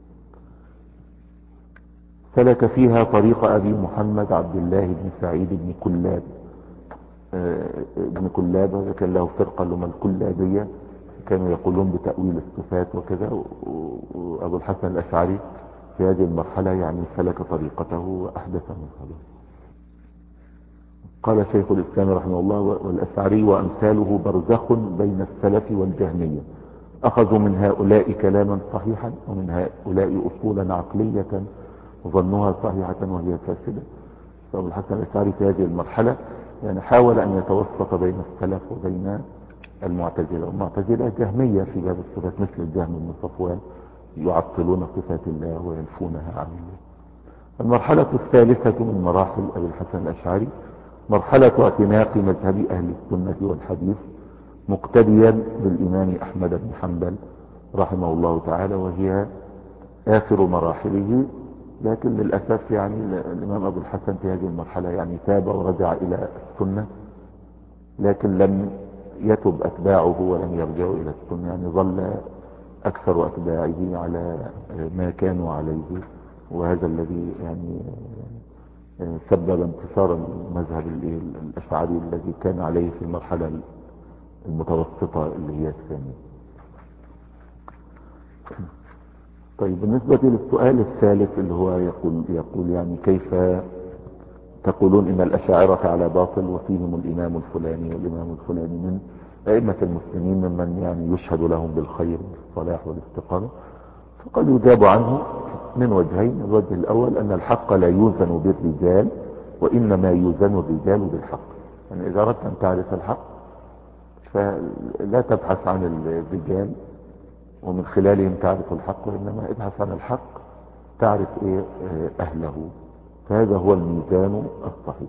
سلك فيها طريق أبي محمد عبد الله بن سعيد بن كلاب. ابن كلاب هذا كان له فرقة لهم الكلابية، كانوا يقولون بتأويل الصفات وكذا. وأبو الحسن الأشعري في هذه المرحلة يعني سلك طريقته وأحدث مذهبه. قال شيخ الإسلام رحمه الله والأشعري وأمثاله برزخ بين السلف والجهمية، أخذوا من هؤلاء كلاما صحيحا ومن هؤلاء أصولا عقلية ظنوها صحيحة وهي فاسدة. فأبو الحسن الأشعري في هذه المرحلة يعني حاول أن يتوسط بين السلف وبين المعتزلة. والمعتزلة جهمية في باب الصفات مثل الجهم بن صفوان، يعطلون صفات الله وينفونها عن الله. المرحلة الثالثة من مراحل أبي الحسن الأشعري مرحلة اعتناق مذهب أهل السنة والحديث مقتديا بالإمام أحمد بن حنبل رحمه الله تعالى، وهي آخر مراحله. لكن للأسف يعني الإمام أبو الحسن في هذه المرحلة يعني تاب ورجع إلى السنة، لكن لم يتب أتباعه ولم يرجعوا إلى السنة، يعني ظل أكثر أتباعه على ما كانوا عليه، وهذا الذي يعني سبب انتصار المذهب الأشعري الذي كان عليه في المرحلة المتوسطة اللي هي الثانية. طيب بالنسبة للسؤال الثالث اللي هو يقول, يقول يعني كيف تقولون إن الأشاعرة على باطل وفيهم الإمام الفلاني والإمام الفلاني من أئمة المسلمين ممن يعني يشهد لهم بالخير والصلاح والاستقامة؟ فقد يجاب عنه من وجهين. الوجه الأول أن الحق لا يوزن بالرجال وإنما يوزن الرجال بالحق. يعني إذا أردت أن تعرف الحق فلا تبحث عن الرجال ومن خلالهم تعرف الحق، وإنما ابحث عن الحق تعرف إيه أهله، فهذا هو الميزان الصحيح.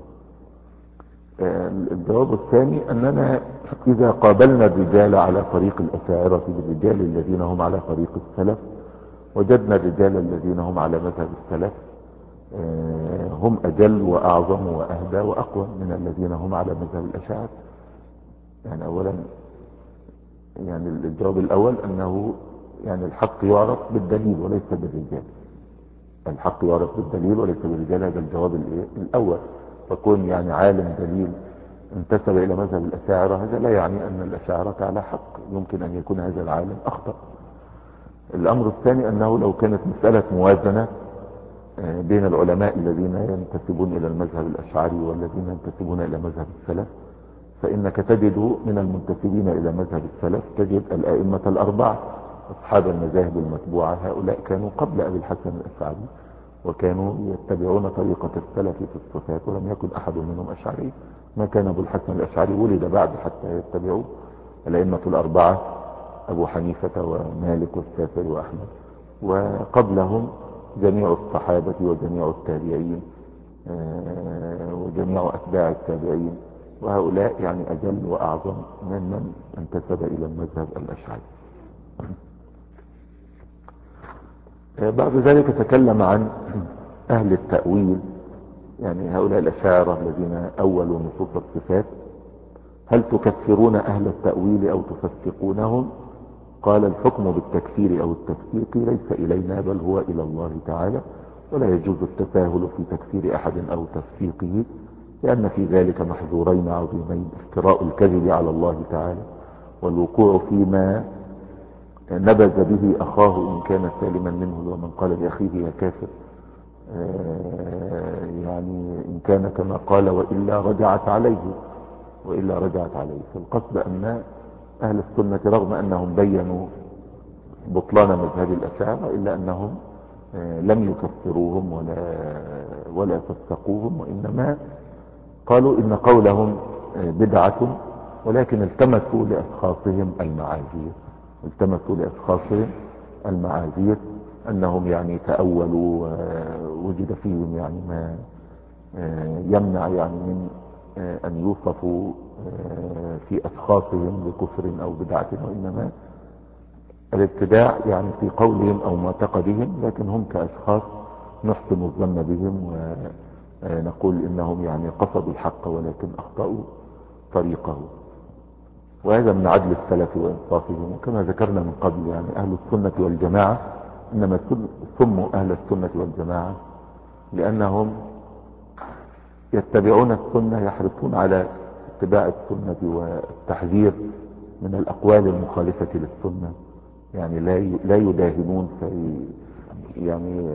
الجواب الثاني أننا إذا قابلنا الرجال على طريق الأشاعرة بالرجال الذين هم على طريق السلف، وجدنا الرجال الذين هم على مذهب السلف هم أجل وأعظم وأهدى وأقوى من الذين هم على مذهب الأشاعرة. يعني أولا يعني الجواب الأول أنه يعني الحق يعرف بالدليل وليس بالرجال. الحق يعرف بالدليل وليس بالرجال، هذا الجواب الأول. فكون يعني عالم دليل انتسب إلى مذهب الأشاعرة هذا لا يعني أن الأشاعرة على حق، يمكن أن يكون هذا العالم أخطأ. الأمر الثاني أنه لو كانت مسألة موازنة بين العلماء الذين ينتسبون إلى المذهب الأشعري والذين ينتسبون إلى مذهب السلف، فإنك تجد من المنتسبين إلى مذهب السلف تجد الأئمة الأربعة أصحاب المذاهب المتبوعة، هؤلاء كانوا قبل أبي الحسن الأشعري وكانوا يتبعون طريقة السلف في الصفات، ولم يكن أحد منهم أشعري. ما كان أبو الحسن الأشعري ولد بعد حتى يتبعوا. الأئمة الأربعة أبو حنيفة ومالك والشافعي وأحمد، وقبلهم جميع الصحابة وجميع التابعين وجميع أتباع التابعين، وهؤلاء يعني أجل وأعظم من من انتسب إلى المذهب الأشعري. بعد ذلك تكلم عن أهل التأويل، يعني هؤلاء الأشاعرة الذين أولوا نصوص الصفات، هل تكفرون أهل التأويل أو تفسقونهم؟ قال الحكم بالتكفير أو التفسيق ليس إلينا بل هو إلى الله تعالى، ولا يجوز التساهل في تكفير أحد أو تفسيقه، لأن في ذلك محذورين عظيمين: افتراء الكذب على الله تعالى، والوقوع فيما نبذ به أخاه إن كان سالما منه، ومن قال لأخيه يا كافر يعني إن كان كما قال وإلا رجعت عليه وإلا رجعت عليه. فالقصد أن أهل السنة رغم أنهم بينوا بطلان مذهب الأشاعرة إلا أنهم لم يكفروهم ولا ولا فسقوهم، وإنما قالوا إن قولهم بدعة، ولكن التمسوا لأشخاصهم المعاذير التمسوا لأشخاصهم المعاذير أنهم يعني تأولوا ووجد فيهم يعني ما يمنع يعني من أن يوصفوا في أشخاصهم بكفر أو بدعة، وإنما الابتداع يعني في قولهم أو معتقدهم، لكن هم كأشخاص نحسن الظن بهم ونقول إنهم يعني قصدوا الحق ولكن أخطأوا طريقه. وهذا من عدل السلف وإنصافهم. وكما ذكرنا من قبل يعني أهل السنة والجماعة إنما سموا أهل السنة والجماعة لأنهم يتبعون السنة، يحرصون على اتباع السنة والتحذير من الأقوال المخالفة للسنة، يعني لا لا يداهنون في يعني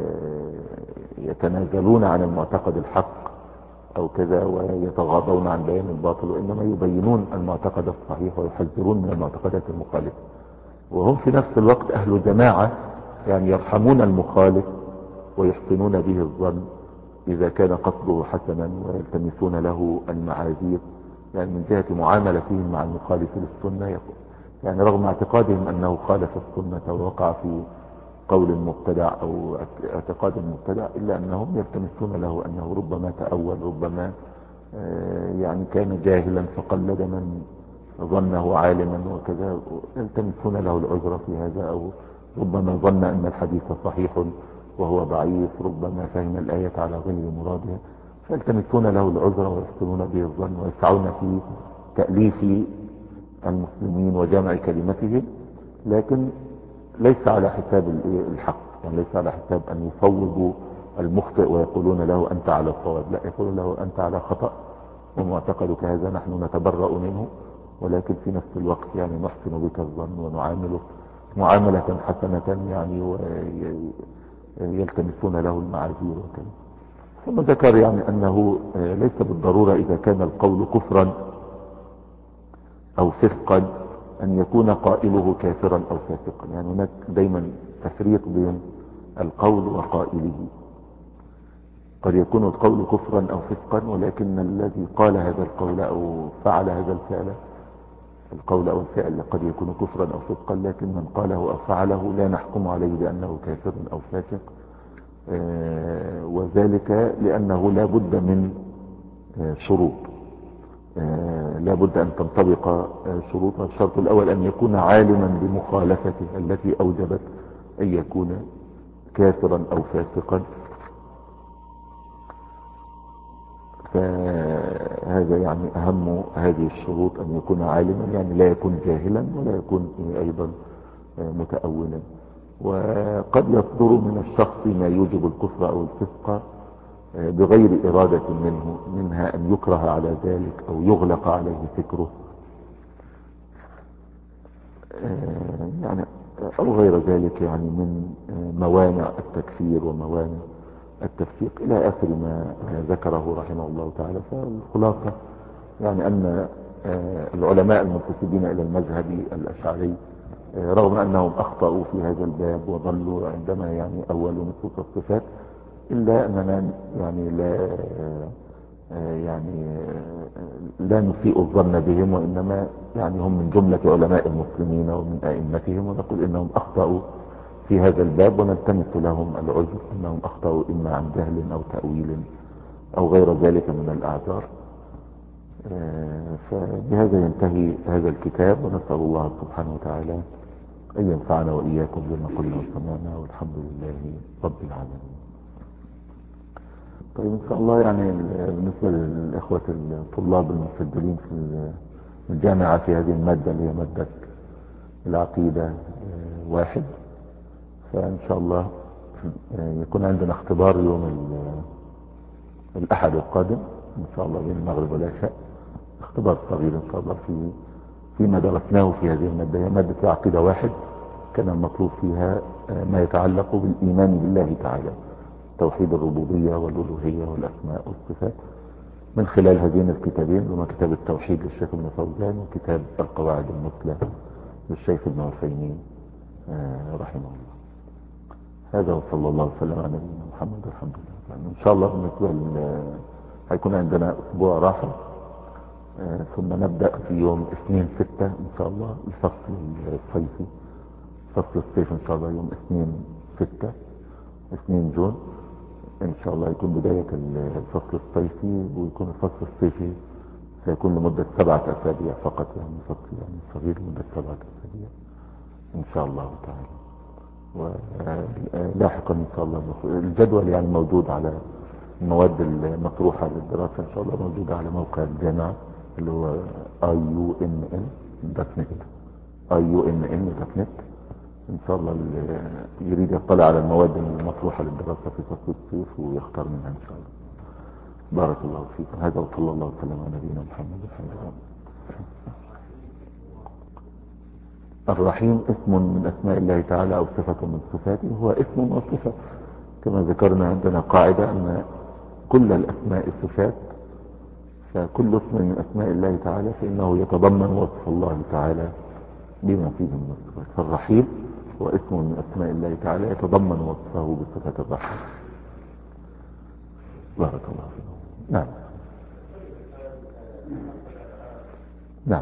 يتنازلون عن المعتقد الحق أو كذا ويتغاضون عن بيان الباطل، وإنما يبينون المعتقد الصحيح ويحذرون من المعتقدات المخالفة. وهم في نفس الوقت أهل جماعة، يعني يرحمون المخالف ويحسنون به الظن إذا كان قصده حسنا، ويلتمسون له المعاذير يعني من جهة معاملتهم مع المخالف للسنة، يعني رغم اعتقادهم أنه خالف السنة ووقع في قول مبتدع أو اعتقاد مبتدع، إلا أنهم يلتمسون له أنه ربما تأول، ربما يعني كان جاهلا فقلد من ظنه عالما وكذا، يلتمسون له العذر في هذا، أو ربما ظن أن الحديث صحيح وهو ضعيف، ربما فهم الآية على غير مرادها، فيلتمسون له العذر ويحسنون به الظن ويسعون في تأليف المسلمين وجمع كلمتهم، لكن ليس على حساب الحق، يعني ليس على حساب أن يصوبوا المخطئ ويقولون له أنت على الصواب، لا، يقولون له أنت على خطأ ومعتقدك هذا نحن نتبرأ منه، ولكن في نفس الوقت يعني نحسن بك الظن ونعاملك معاملة حسنة، يعني ويلتمسون له المعاذير وكذا. ثم ذكر يعني أنه ليس بالضرورة إذا كان القول كفرا أو فسقا أن يكون قائله كافرا أو فاسقا، يعني هناك دايما تفريق بين القول وقائله. قد يكون القول كفرا أو فسقا، ولكن الذي قال هذا القول أو فعل هذا الفعل، القول أو الفعل قد يكون كفرا أو فسقا، لكن من قاله أو فعله لا نحكم عليه بأنه كافر أو فاسق، آه وذلك لأنه لا بد من آه شروط، آه لا بد أن تنطبق آه شروطها. الشرط الأول أن يكون عالما بمخالفته التي أوجبت أن يكون كافرا أو فاسقا. فهذا يعني أهم هذه الشروط أن يكون عالما، يعني لا يكون جاهلا ولا يكون أيضا متأولا. وقد يصدر من الشخص ما يوجب الكفر أو الفسق بغير إرادة منه، منها أن يكره على ذلك أو يغلق عليه فكره يعني أو غير ذلك، يعني من موانع التكفير وموانع التفسيق إلى آخر ما ذكره رحمه الله تعالى. فالخلاصة يعني أن العلماء المنتسبين إلى المذهب الأشعري رغم أنهم أخطأوا في هذا الباب وظلوا عندما يعني أولوا نصوص الصفات، إلا أننا يعني لا يعني لا نسيء الظن بهم، وإنما يعني هم من جملة علماء المسلمين ومن أئمتهم، ونقول إنهم أخطأوا في هذا الباب ونلتمس لهم العذر أنهم أخطأوا إما عن جهل أو تأويل أو غير ذلك من الأعذار. فبهذا ينتهي هذا الكتاب، ونسأل الله سبحانه وتعالى أن ينفعنا وإياكم بما قلنا وسمعنا، والحمد لله رب العالمين. طيب إن شاء الله يعني بالنسبة للإخوة الطلاب المسجلين في الجامعة في هذه المادة اللي هي مادة العقيدة واحد، فإن شاء الله يكون عندنا اختبار يوم الأحد القادم إن شاء الله بين المغرب والعشاء، اختبار صغير إن شاء الله في فيما درسناه في هذه المادة. هي مادة العقيدة واحد، كان المطلوب فيها ما يتعلق بالإيمان بالله تعالى، توحيد الربوبية والألوهية والأسماء والصفات، من خلال هذين الكتابين، هما كتاب التوحيد للشيخ ابن فوزان وكتاب القواعد المثلى للشيخ ابن عثيمين رحمه الله. هذا وصلى الله وسلم على نبينا محمد والحمد لله. يعني ان شاء الله بالنسبه هيكون عندنا اسبوع راحه، ثم نبدا في يوم اثنين ستة ان شاء الله الفصل الصيفي، فصل الصيف ان شاء الله يوم اثنين ستة اثنين جون ان شاء الله يكون بدايه الفصل الصيفي، ويكون الفصل الصيفي سيكون لمده سبعه اسابيع فقط، يعني فصل يعني صغير لمده سبعه اسابيع ان شاء الله تعالى. ولاحقا ان شاء الله الجدول يعني موجود على المواد المطروحه للدراسه ان شاء الله، موجوده على موقع الجامعه اللي هو اي يو ان ان دوت نت اي يو ان ان دوت نت. ان شاء الله اللي يريد يطلع على المواد المطروحه للدراسه في فصل الصيف ويختار منها ان شاء الله. بارك الله فيكم. هذا وصلى الله وسلم على نبينا محمد الحمد لله. الرحيم اسم من اسماء الله تعالى او صفة من صفاته، هو اسم وصفة كما ذكرنا. عندنا قاعدة ان كل الاسماء صفات، فكل اسم من اسماء الله تعالى فانه يتضمن وصف الله تعالى بما فيه من الصفات. فالرحيم هو اسم من اسماء الله تعالى يتضمن وصفه بصفة الرحمة. بارك الله فيكم. نعم نعم.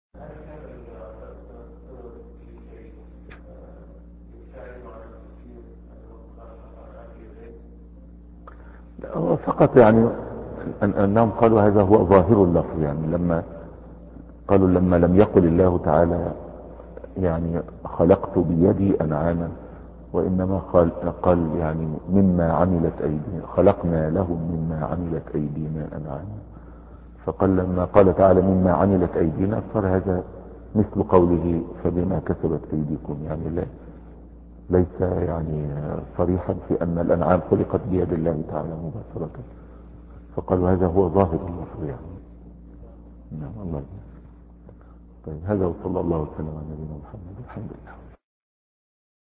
فقط يعني أنهم قالوا هذا هو ظاهر اللفظ، يعني لما قالوا لما لم يقل الله تعالى يعني خلقت بيدي أنعاما، وإنما قال, قال يعني مما عملت أيدينا، خلقنا لهم مما عملت أيدينا أنعاما. فقال لما قال تعالى مما عملت أيدينا صار هذا مثل قوله فبما كسبت أيديكم، يعني لا ليس يعني صريحا في أن الأنعام خلقت بيد الله تعالى مباشرة. فقالوا هذا هو ظاهر اللفظ يعني. نعم الله. طيب هذا وصلى الله وسلم على نبينا محمد الحمد لله.